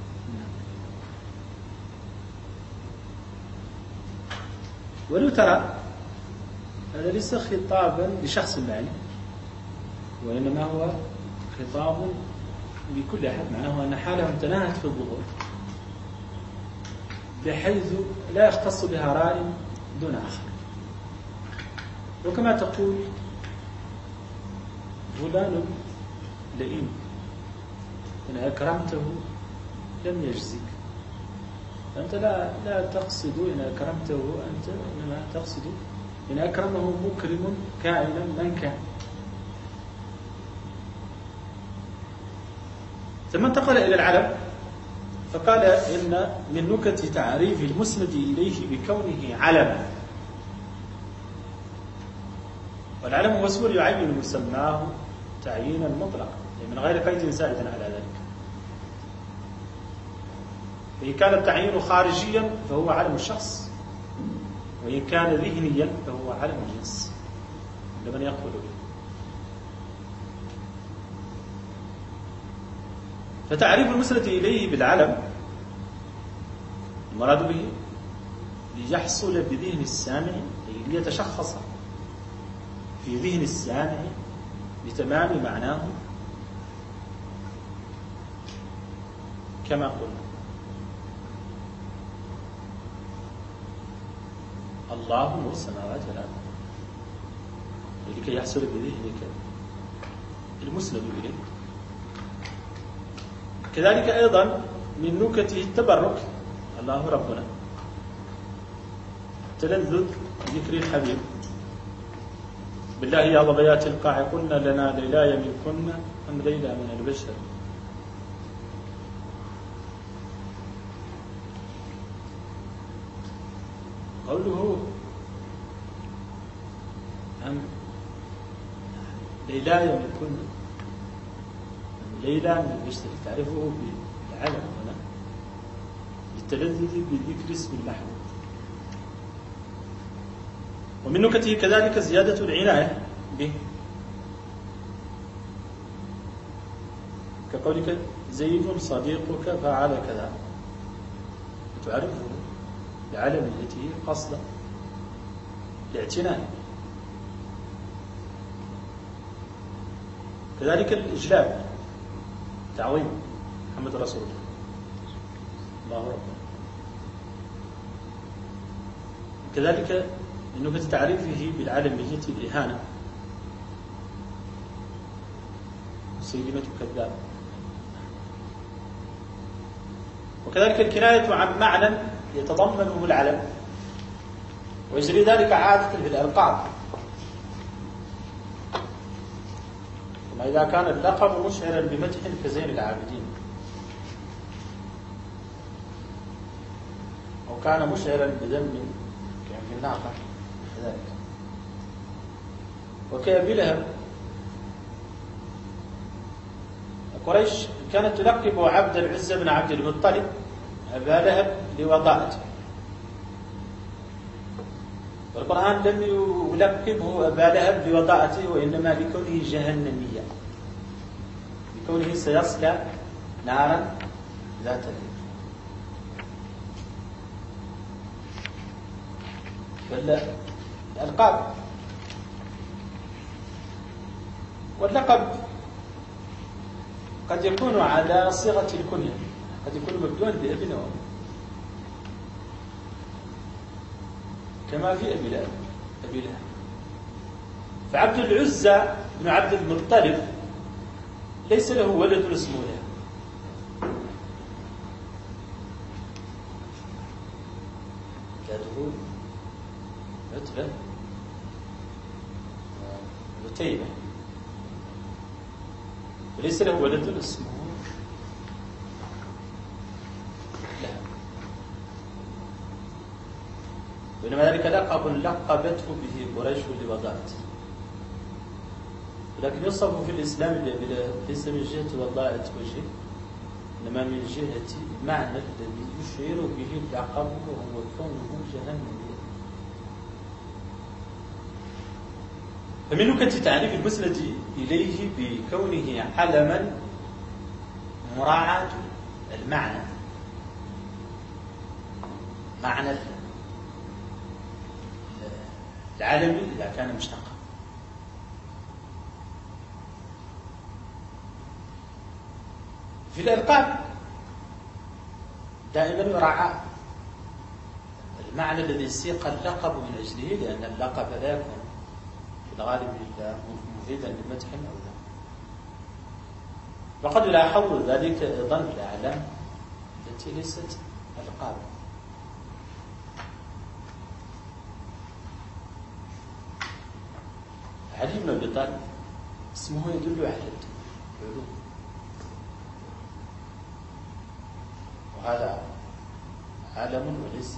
ولو ترى، هذا ليس خطابا لشخص معين، وإنما هو خطاب لكل أحد، معناه أن حالهم تناهت في الظهور بحيث لا يختص بها راء دون آخر. وكما تقول فلان لئيم، إن أكرمته لم يجزك، فأنت لا تقصد إن أكرمته أنت، إنما تقصد إن أكرمه مكرم كائنا من كان. ثم انتقل إلى العلم فقال: إن من نكت تعريف المسند إليه بكونه علما. والعلم هو اسم يعين مسماه تعيينا مطلقا، من غير قيد زائد على ذلك. فإن كان التعيين خارجيا فهو علم الشخص، وإن كان ذهنيا فهو علم الجنس لمن يقول به. فتعريف المسند إليه بالعلم المراد به ليحصل بذهن السامع، أي ليتشخص في ذهن السامع بتمام معناه كما قلنا: الله نور السماوات والأرض، لكي يحصل بذهنك المسند إليه. كذلك أيضا من نكته التبرك: الله ربنا، تلذذ ذكر الحبيب، بالله يا ضبيات القاع قلنا لنا ليلاي منكن أم ليلى من البشر. قوله أم ليلاي منكن أم ليلى من البشر، تعرفه بالعلم هنا للتلذذ بذكر اسم المحمود. ومن نكته كذلك زيادة العناية به، كقولك: زيد صديقك فعل كذا، تعرفه بعلميته قصدا لاعتناء. كذلك الإجلاب، تعظيم محمد رسول الله ربنا. كذلك إنه تعريفه بالعالمية الإهانة، مسيلمة كذاب. وكذلك الكناية عن معنى يتضمنه العلم، ويجري ذلك عادة في الألقاب، كما إذا كان اللقب مشعرا بمدح كزين العابدين، أو كان مشعرا بذم كأبي الناقة كذلك. وكأبي لهب، قريش كانت تلقب عبد العزة بن عبد المطلب أبا لهب لوضاءته، والقرآن لم يلقبه أبا لهب لوضاءته، وإنما لكونه جهنميا، لكونه سيصلى نارا ذات لهب. الألقاب واللقب قد يكون على صيغة الكنية، قد يكون مبدوءا بابن وأم، كما في أبي لهب. فعبد العزة بن عبد المطلب ليس له ولد اسمه لهب، جاده عتبة وتيبة، وليس له ولد اسمه لهب. وإنما ذلك لقب لقبته به قريش لوضاعته، ولكن يصف في الإسلام ليس من جهة وضاعة وجهه، إنما من جهة معنى الذي يشعر به اللقب وهو كونه جهنميا. فمن نكت تعريف المسند إليه بكونه علما مراعاة المعنى، معنى العالمي إذا كان مشتقا. في الألقاب دائما يراعى المعنى الذي سيق اللقب من أجله، لأن اللقب لا يكون في الغالب إلا مفيدا للمدح أو لا. وقد يلاحظ ذلك أيضا في الأعلام التي ليست ألقاب. علي بن أبي طالب اسمه يدل على العلوم، وهذا علم وليس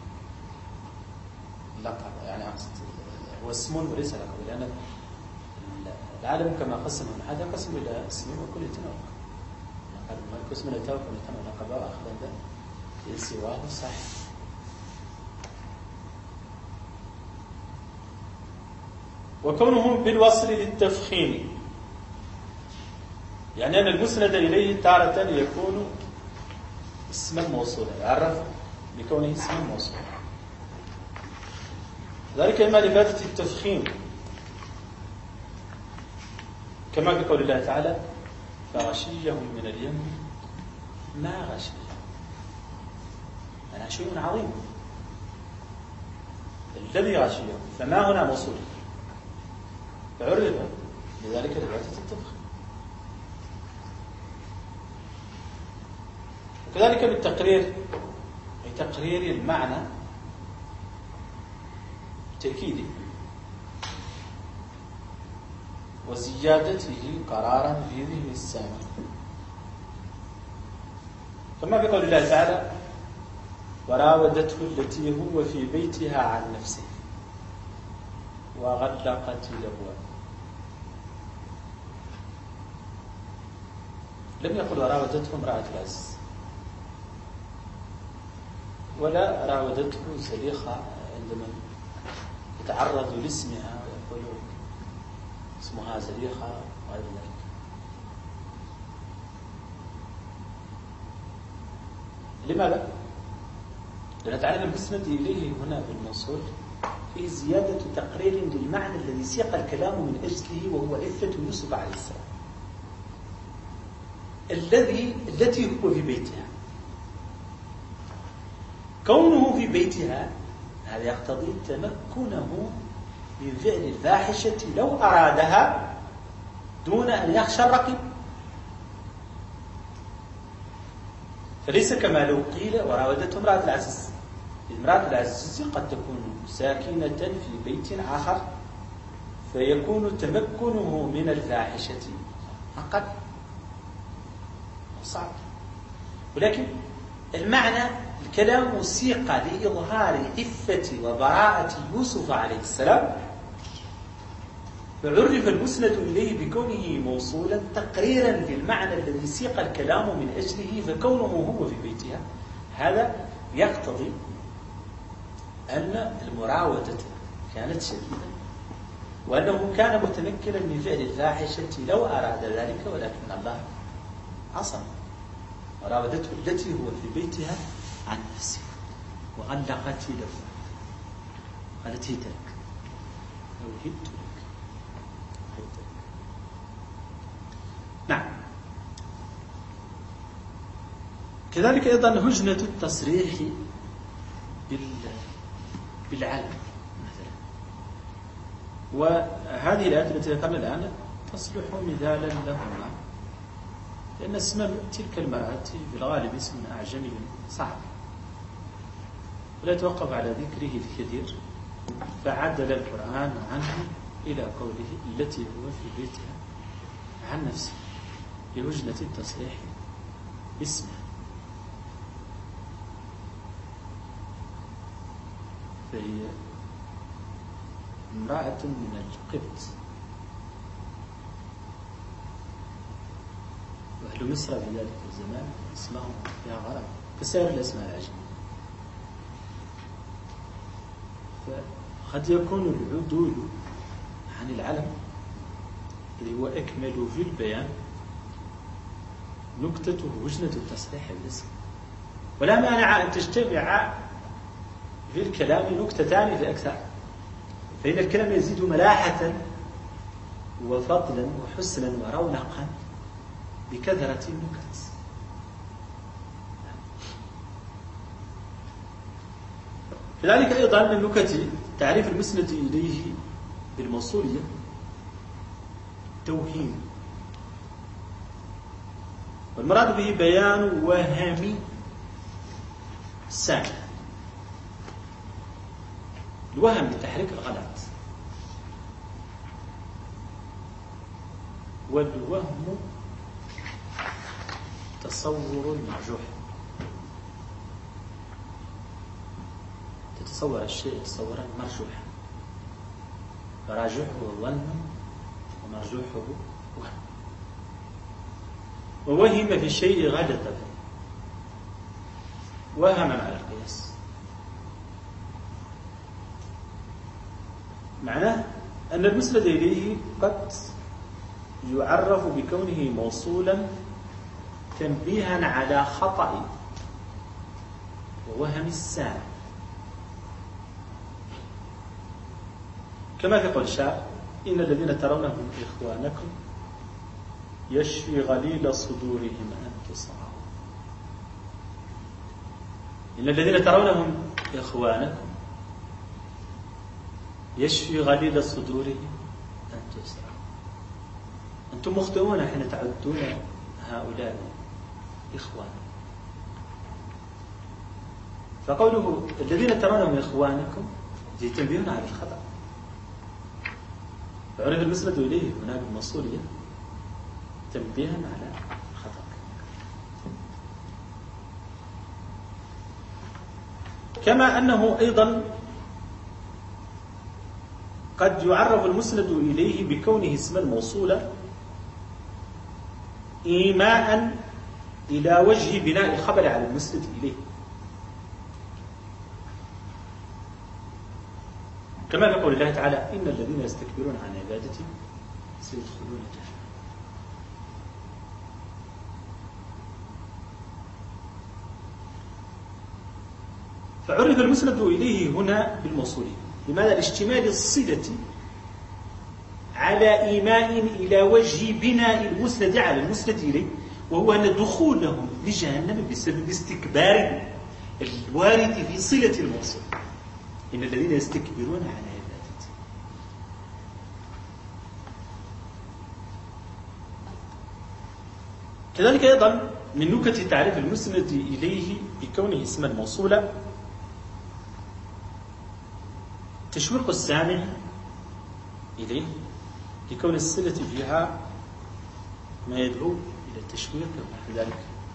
لقب، يعني هو اسم وليس لقب، لأن العالم كما قسم هذا قسم إلى اسم وكل يتنوق، قسم إلى توكل لقب وأخذ ذا سواه صحيح. وكونه بالوصل للتفخيم، يعني أن المسند إليه تارة يكون اسما موصولا، يعرف بكونه اسما موصولا، ذلك إما لفائدة التفخيم كما في قول الله تعالى فغشيهم من اليم ما غشيهم، أنا شيء عظيم الذي غشيهم، فما هنا موصول فعرف لذلك لفائدة التفخيم. وكذلك بالتقرير، أي تقرير المعنى تأكيده وزيادته قرارا في ذهن السامع، كما في قول الله تعالى وراودته التي هو في بيتها عن نفسه وغلقت الأبواب. لم يقل وراودته امرأة العزيز، ولا راودته زليخة عندما يتعرض لاسمها ويقول اسمها زليخة وغير ذلك. لماذا؟ لأن تعالى المسند إليه هنا بالموصول فيه زيادة تقرير للمعنى الذي سيق الكلام من أجله، وهو عفة يوسف عليه السلام التي هو في بيتها. كونه في بيتها هذا يقتضي تمكنه من فعل الفاحشة لو أرادها دون أن يخشى الرقيب، فليس كما لو قيل وراودته امرأة العزيز. امرأة العزيز قد تكون ساكنة في بيت آخر فيكون تمكنه من الفاحشة أقل صعب، ولكن المعنى الكلام سيق لإظهار عفة وبراءة يوسف عليه السلام، فعرف المسند إليه بكونه موصولا تقريرا للمعنى الذي سيق الكلام من أجله، فكونه هو في بيتها هذا يقتضي أن المراودة كانت شديدة، وأنه كان متمكنا من فعل الفاحشة لو أراد ذلك، ولكن الله عصم وراودته التي هو في بيتها عن نفسه وغلقت له، قالت هيت لك أو هبت لك. نعم. كذلك أيضا هجنة التصريح بالعلم مثلا، وهذه الآيات التي ذكرنا الآن تصلح مثالا لهما، لأن اسم تلك المرأة في الغالب اسم أعجمي صعب ولا يتوقف على ذكره الكثير، فعدل القرآن عنه إلى قوله التي هو في بيتها عن نفسه لهجنة التصريح باسمه. فهي امرأة من القبط، وأهل مصر في ذلك الزمان اسمهم فيها غرب كسائر الأسماء العجمية. فقد يكون العدول عن العلم الذي هو أكمل في البيان نكتته وجنة التصريح بالاسم، ولا مانع أن تجتمع في الكلام نكتتان فأكثر، فإن الكلام يزيد ملاحة وفضلا وحسنا ورونقا بكثرة النكت. كذلك أيضا من نكت تعريف المسند إليه بالموصولية توهين، والمراد به بيان وهم سامع. الوهم بتحريك الغلط، والوهم تصور المرجوح، تتصور الشيء تصورا مرجوحا، فراجحه ظن ومرجوحه وهم. ووهم في الشيء غلط به وهما على القياس، معناه أن المسند إليه قد يعرف بكونه موصولا تنبيها على خطأ ووهم السامع، كما في قول الشاعر: إن الذين ترونهم إخوانكم يشفي غليل صدورهم أن تصرعوا. إن الذين ترونهم إخوانكم يشفي غليل صدورهم أن تصرعوا. أنتم مخطئون حين تعدون هؤلاء إخوان. فقوله الذين ترونهم إخوانكم تنبيهون على الخطأ، فعرف المسند إليه هنا بالموصولية تنبيها على الخطأ. كما أنه أيضا قد يعرف المسند إليه بكونه اسما موصولا إيماء إلى وجه بناء الخبر على المسند إليه، كما يقول الله تعالى: إن الذين يستكبرون عن عبادتي سيدخلون جهنم. فعرف المسند إليه هنا بالموصولية. لماذا؟ لاشتمال الصلة على إيماء إلى وجه بناء المسند على المسند إليه، وهو أن دخولهم لجهنم بسبب استكبار الوارد في صلة الموصول. إن الذين يستكبرون عن عبادتي. كذلك أيضا من نكت تعريف المسند إليه بكونه اسما موصولا تشويق السامع إليه لكون الصلة فيها ما يدعو إلى التشويق ونحو ذلك،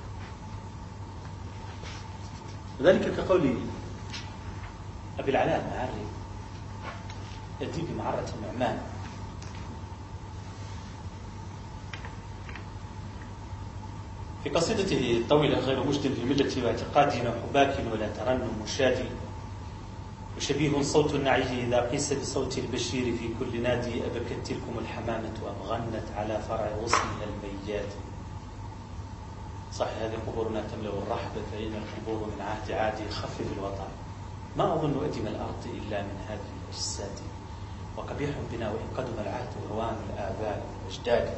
وذلك كقول أبي العلاء المعري أديب معرة النعمان: في قصيدته الطويلة غير مجد في ملة واعتقادنا حباك ولا ترنم مشادي، وشبيه صوت النعي إذا قيس بصوت البشير في كل نادي، أبكت تلكم الحمامة أم غنت على فرع غصنها الميات. صح هذه قبورنا تملأ الرحب، فإن القبور من عهد عادي خفف الوطن، ما أظن أدم الأرض إلا من هذه الأجساد، وقبيح بنا وإن قدم العهد هوان الآباء والأجداد.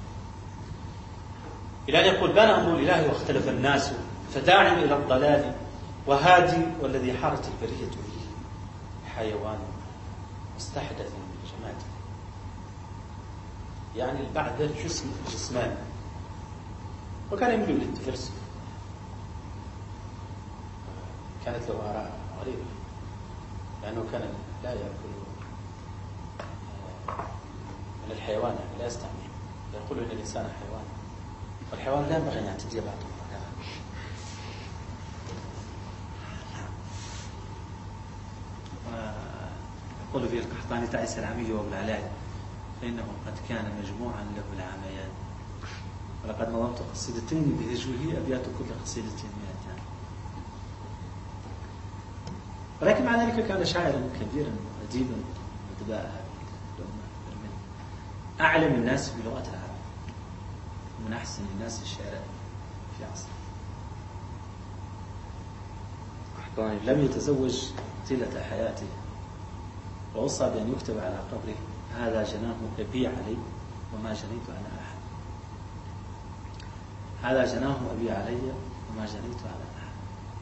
إلى أن يقول: بان أمر الإله واختلف الناس، فداع إلى الضلال وهادي، والذي حارت البرية به حيوان مستحدث من جماد. يعني البعث الجسم الجسماني، وكان يميل للتفلسف، كانت له آراء غريبة، لأنه كان لا يأكل من الحيوان، لا يستعمل، يقول إن الإنسان حيوان، والحيوان لا ينبغي أن يعتدي بعضه. يقول فيه القحطاني تعس العمي وابو العلاء فإنه قد كان مجموعا له العميان ولقد نظمت قصيدتين بهجوه أبيات كل قصيدة 200. ولكن مع ذلك كان شاعرا كبيرا أديبا أدباء من أعلم الناس بلغة العرب ومن أحسن الناس الشعراء في عصره. لم يتزوج طيلة حياته ووصى بأن يكتب على قبره هذا جناه أبي علي وما جنيت على أحد. هذا جناه أبي علي وما جنيت على أحد.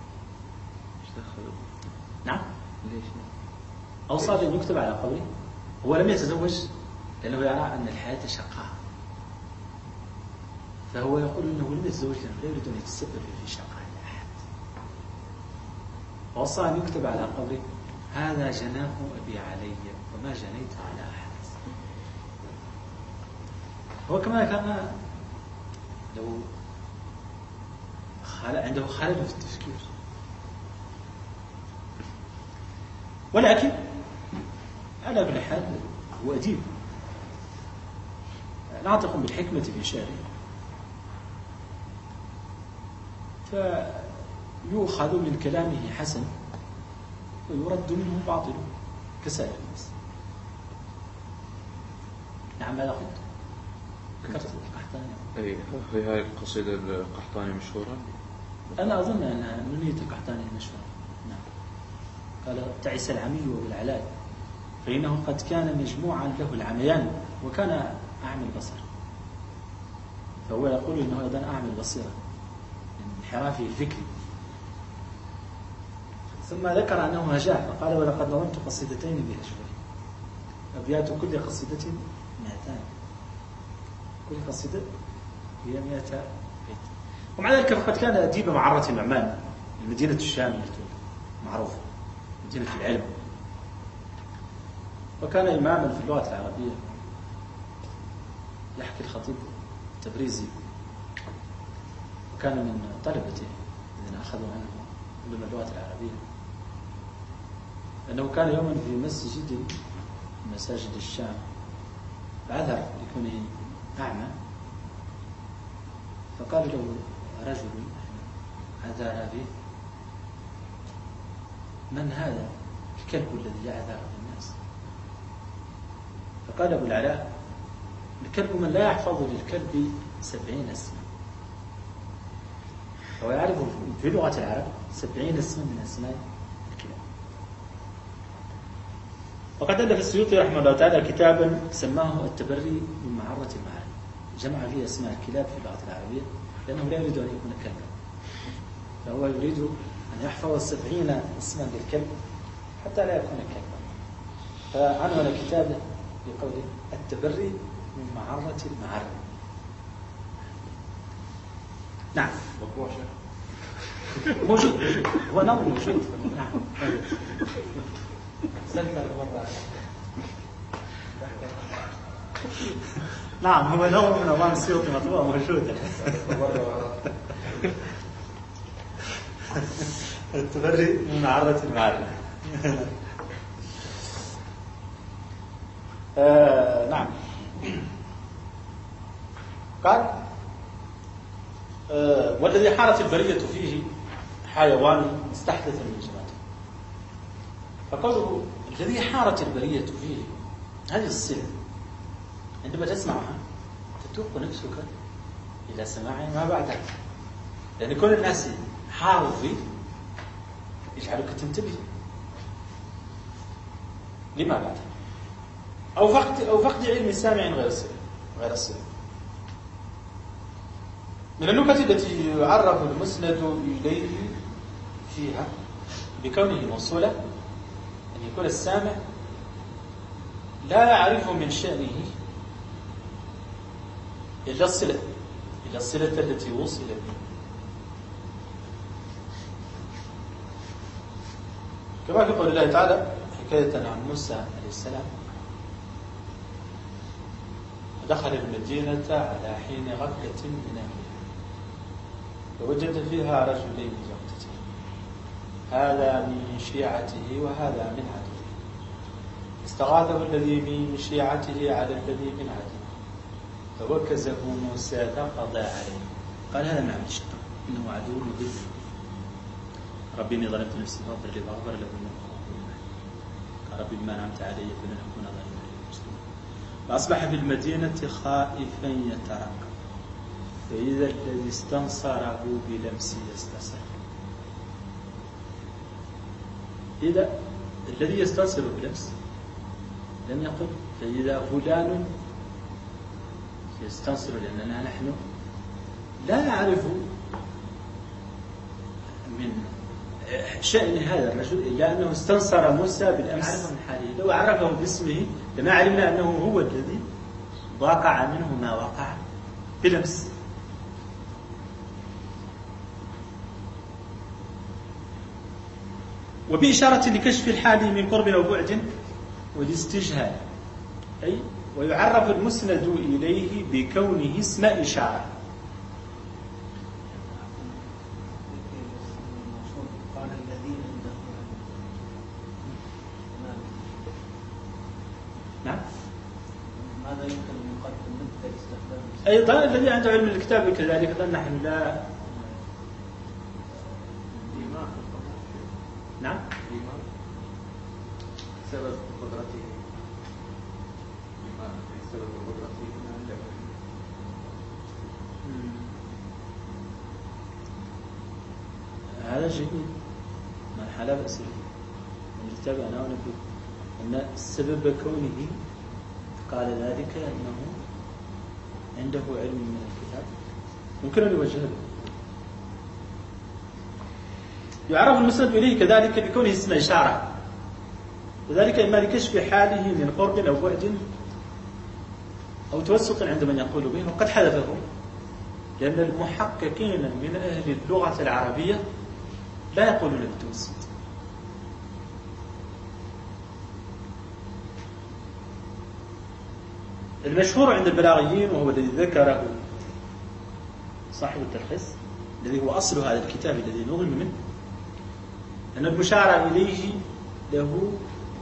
نعم ليش؟ أوصى بأن يكتب على قبره. هو لم يتزوج لأنه يرى أن الحياة شقاء فهو يقول أنه لم يتزوج لأنه لا يريد أن يتسبب في شقاء أحد. ووصى أن يكتب على قبره هذا جناه أبي علي وما جنيت على أحد. هو كما كان لو عنده خلل في التفكير ولكن على كل حال هو أديب ناطق بالحكمة في شعره فيؤخذ من كلامه حسن ويرد منه باطل كسائر الناس. نعم ماذا قلت؟ ذكرت القحطاني. أي في هاي القصيدة القحطاني مشهورة؟ أنا أظن أن نونية القحطاني مشهورة. نعم. قال تعس العمي وبالعلاء فإنه قد كان مجموعا له العميان وكان أعمى البصر. فهو يقول إنه أيضا أعمى البصيرة من انحرافه الفكري. ثم ذكر أنه هجاه فقال ولقد نظمت قصيدتين بهجوه أبيات كل قصيدة 200. كل قصيدة هي 100 بيت. ومع ذلك فقد كان أديب معرة النعمان المدينة الشامية معروفة مدينة العلم وكان إماما في اللغة العربية. يحكي الخطيب التبريزي وكان من طلبته الذين أخذوا عنه علم اللغة العربية أنه كان يوما في مسجد من مساجد الشام فعذر لكونه أعمى فقال له رجل عذر به من هذا الكلب الذي يعذر بالناس؟ فقال أبو العلاء الكلب من لا يحفظ للكلب 70 اسما. هو يعرف في لغة العرب 70 اسما من أسماء الكلاب. وقد ألف السيوطي رحمه الله تعالى كتابا سماه التبري من معرة المعارف جمع فيه أسماء الكلاب في اللغة العربية لأنه لا يريد أن يكون كلبا فهو يريد أن يحفظ 70 اسما للكلب حتى لا يكون كلبا فعنون كتابه بقوله التبري من معرة المعارف. نعم مطبوع شيخ موجود هو نظم موجود. نعم نعم هو نوع من نظام السيوطي مطبوع موجود. التبري من معرة المعارف. نعم قال والذي حارت البرية فيه حيوان استحدث من الجماد. فقوله الذي حارت البرية فيه هذه الصلة عندما تسمعها تتوق نفسك إلى سماع ما بعدها لأن كل الناس حاروا فيه يجعلك تنتبه لما بعدها أو فقد علم سامع غير الصلة. من النكت التي يعرف المسند إليه فيها بكونه موصولة أن يكون السامع لا يعرف من شأنه إلا الصلة التي وصل به كما في قول الله تعالى حكاية عن موسى عليه السلام دخل المدينة على حين غفلة من أهلها فوجد فيها رجلين يقتتلان هذا من شيعته وهذا من عدوه استغاثه الذي من شيعته على الذي من عدوه فوكزه موسى فقضى عليه. قال هذا ما عملش إنه عدو مضل. ربي إني ظلمت نفسي فاغفر لي فغفر له قال ربي بما أنعمت علي فلن أكون ظالما للمسلمين. فأصبح في المدينة خائفا يترقب فإذا الذي استنصره بلمس يستصر. إذا الذي يستنصر بلمس لم يقل فإذا فلان يستنصر لأننا نحن لا نعرف من شأن هذا الرجل إلا أنه استنصر موسى بالأمس من حاله. لو عرفه باسمه لما علمنا أنه هو الذي وقع منه ما وقع بالأمس. وبإشارة لكشف الحال من قرب أو بعد والاستجهال، أي ويعرف المسند إليه بكونه اسم إشارة. نعم. ماذا يمكن أن يقدم مثل استخدام أيضا الذي عنده علم الكتاب كذلك نحن لا. نعم. سبب قدرته سبب قدرته هذا جيد. من لا بأس به. من الكتاب أنا ونقول أن سبب كونه قال ذلك أنه عنده علم من الكتاب ممكن أن يوجه له. يعرف المسند إليه كذلك بكونه اسم إشارة، وذلك إما لكشف حاله من قرب أو بعد أو توسط عند من يقول به، وقد حذفه لأن المحققين من أهل اللغة العربية لا يقولون بالتوسط. المشهور عند البلاغيين وهو الذي ذكره صاحب التلخيص الذي هو أصل هذا الكتاب الذي نظلم منه أن المشار إليه له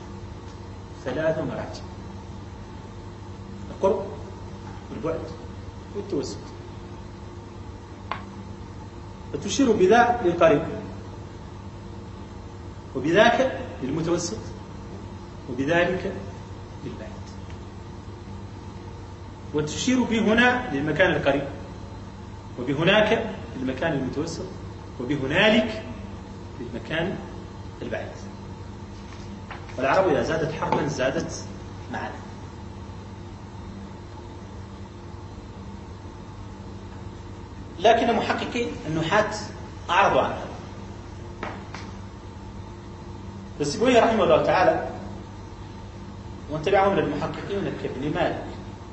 3 مراتب: القرب والبعد والتوسط. فتشير بذا للقريب وبذاك للمتوسط وبذلك للبعيد، وتشير بهنا للمكان القريب وبهناك للمكان المتوسط وبهنالك للمكان البعيد. والعرب إذا زادت حرفا زادت معنى. لكن محققي النحاة أعرضوا عن هذا. فالسيبويه رحمه الله تعالى ومن تبعهم من المحققين كابن مالك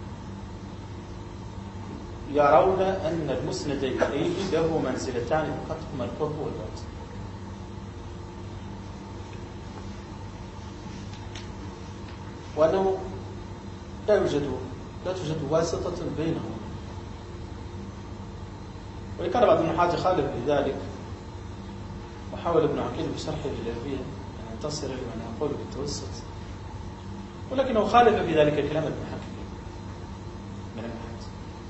يرون أن المسند إليه له منزلتان فقط هما القرب والبعد. وأنه لا توجد واسطة بينهم. وإن كان بعض النحاة خالف بذلك وحاول ابن عقيل بشرحه للألفية أن ينتصر لمن يقول بالتوسط، ولكنه خالف في ذلك كلام المحققين من النحاة.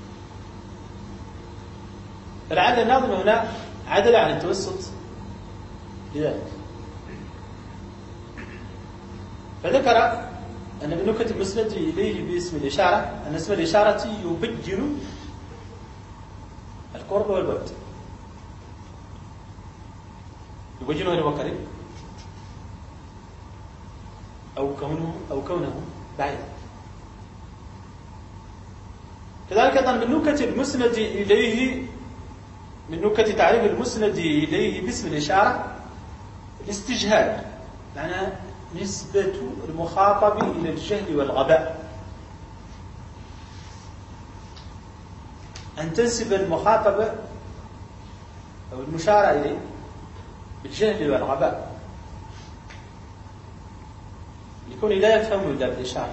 فلعل الناظم هنا عدل عن التوسط لذلك، فذكر أن من نكت المسند إليه باسم الإشارة أن اسم الإشارة يبين القرب والبعد. يبين هل هو قريب أو كونه بعيد. كذلك أيضا من نكت المسند إليه، من نكت تعريف المسند إليه باسم الإشارة الاستجهال، معنى نسبة المخاطب إلى الجهل والغباء. أن تنسب المخاطب أو المشار إليه بالجهل والغباء لكون لا يفهم إلا بالإشارة.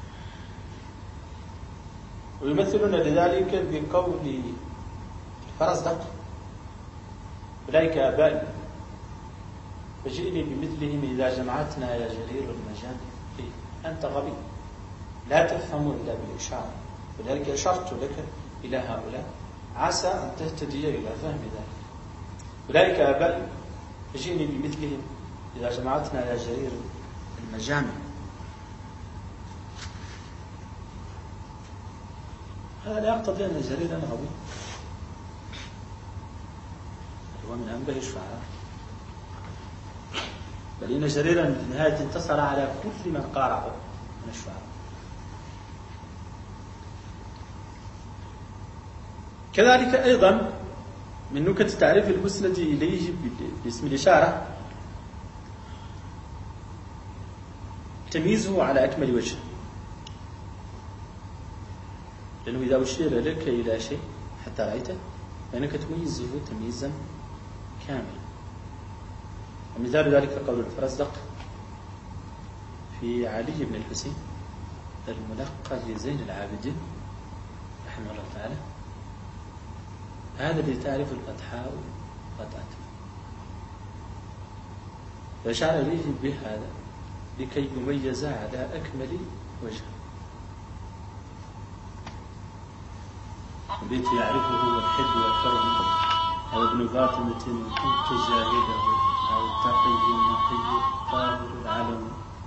ويمثلون لذلك بقول الفرزدق: أولئك آبائي فجئني بمثلهم إذا جمعتنا يا جرير المجان فيه. أنت غبي لا تفهم إلا بالإشارة، ولذلك أشرت لك إلى هؤلاء عسى أن تهتدي إلى فهم ذلك. ولذلك بل تجيني بمثلهم إذا جمعتنا يا جرير المجامع. هذا لا يقتضي أن جريرا غبي، هو من أنبه الشعراء، بل إن جريرا في النهاية انتصر على كل من قارعه من الشعراء. كذلك أيضا من نكت تعريف المسند إليه باسم الإشارة تمييزه على أكمل وجه، لأنه إذا أشير لك إلى شيء حتى رأيته فإنك تميزه تمييزا كاملا. ومثال ذلك قول الفرزدق في علي بن الحسين الملقب بزين العابدين رحمه الله تعالى: هذا الذي تعرف الفتحاء فتحته. فأشار إليه بهذا لكي يميز على أكمل وجه. البيت يعرفه والحد والكرم، أو ابن فاطمة إن كنت جاهده، أو التقي النقي الطاهر العلم،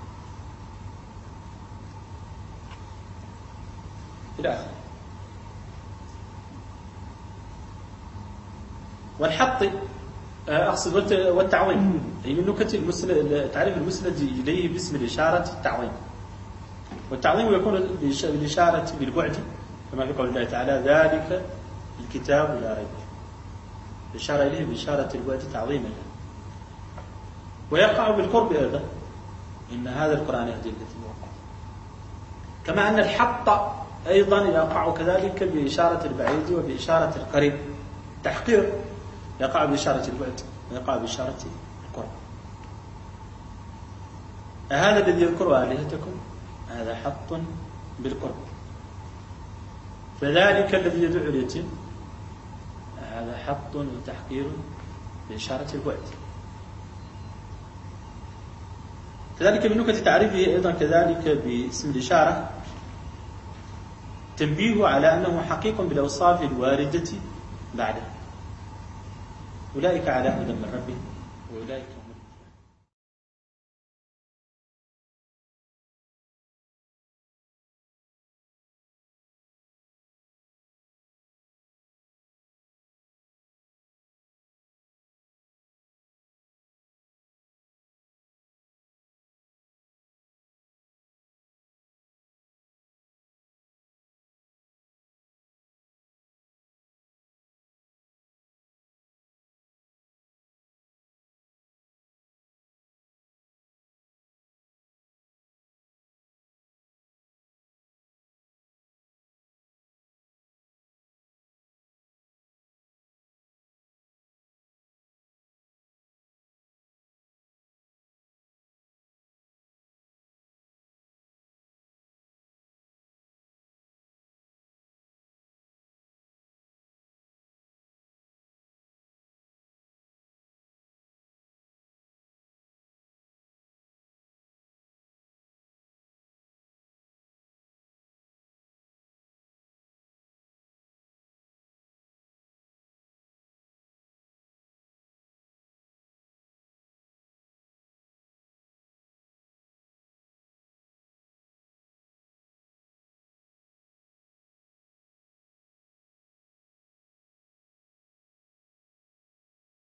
إلى آخره. والحط أقصد والتعظيم، أي من نكت تعريف المسند إليه باسم الإشارة التعظيم. والتعظيم يكون بالإشارة بالبعد كما في قول الله تعالى: ذلك الكتاب لا ريب فيه، الإشارة إليه بإشارة البعد تعظيما له. ويقع بالقرب أيضا: إن هذا القرآن يهدي التي وقع. كما أن الحط أيضا يقع كذلك بإشارة البعيد وبإشارة القريب. تحقير يقع بإشارة البعد ويقع بإشارة القرب. هذا الذي يذكر آلهتكم هذا حط بالقرب، فذلك الذي يدعو اليتيم هذا حط وتحقير بإشارة البعد. كذلك من نكت تعريفه أيضا كذلك باسم الإشارة تنبيه على أنه حقيق بالأوصاف الواردة بعده. أولئك على هدى من ربهم وأولئك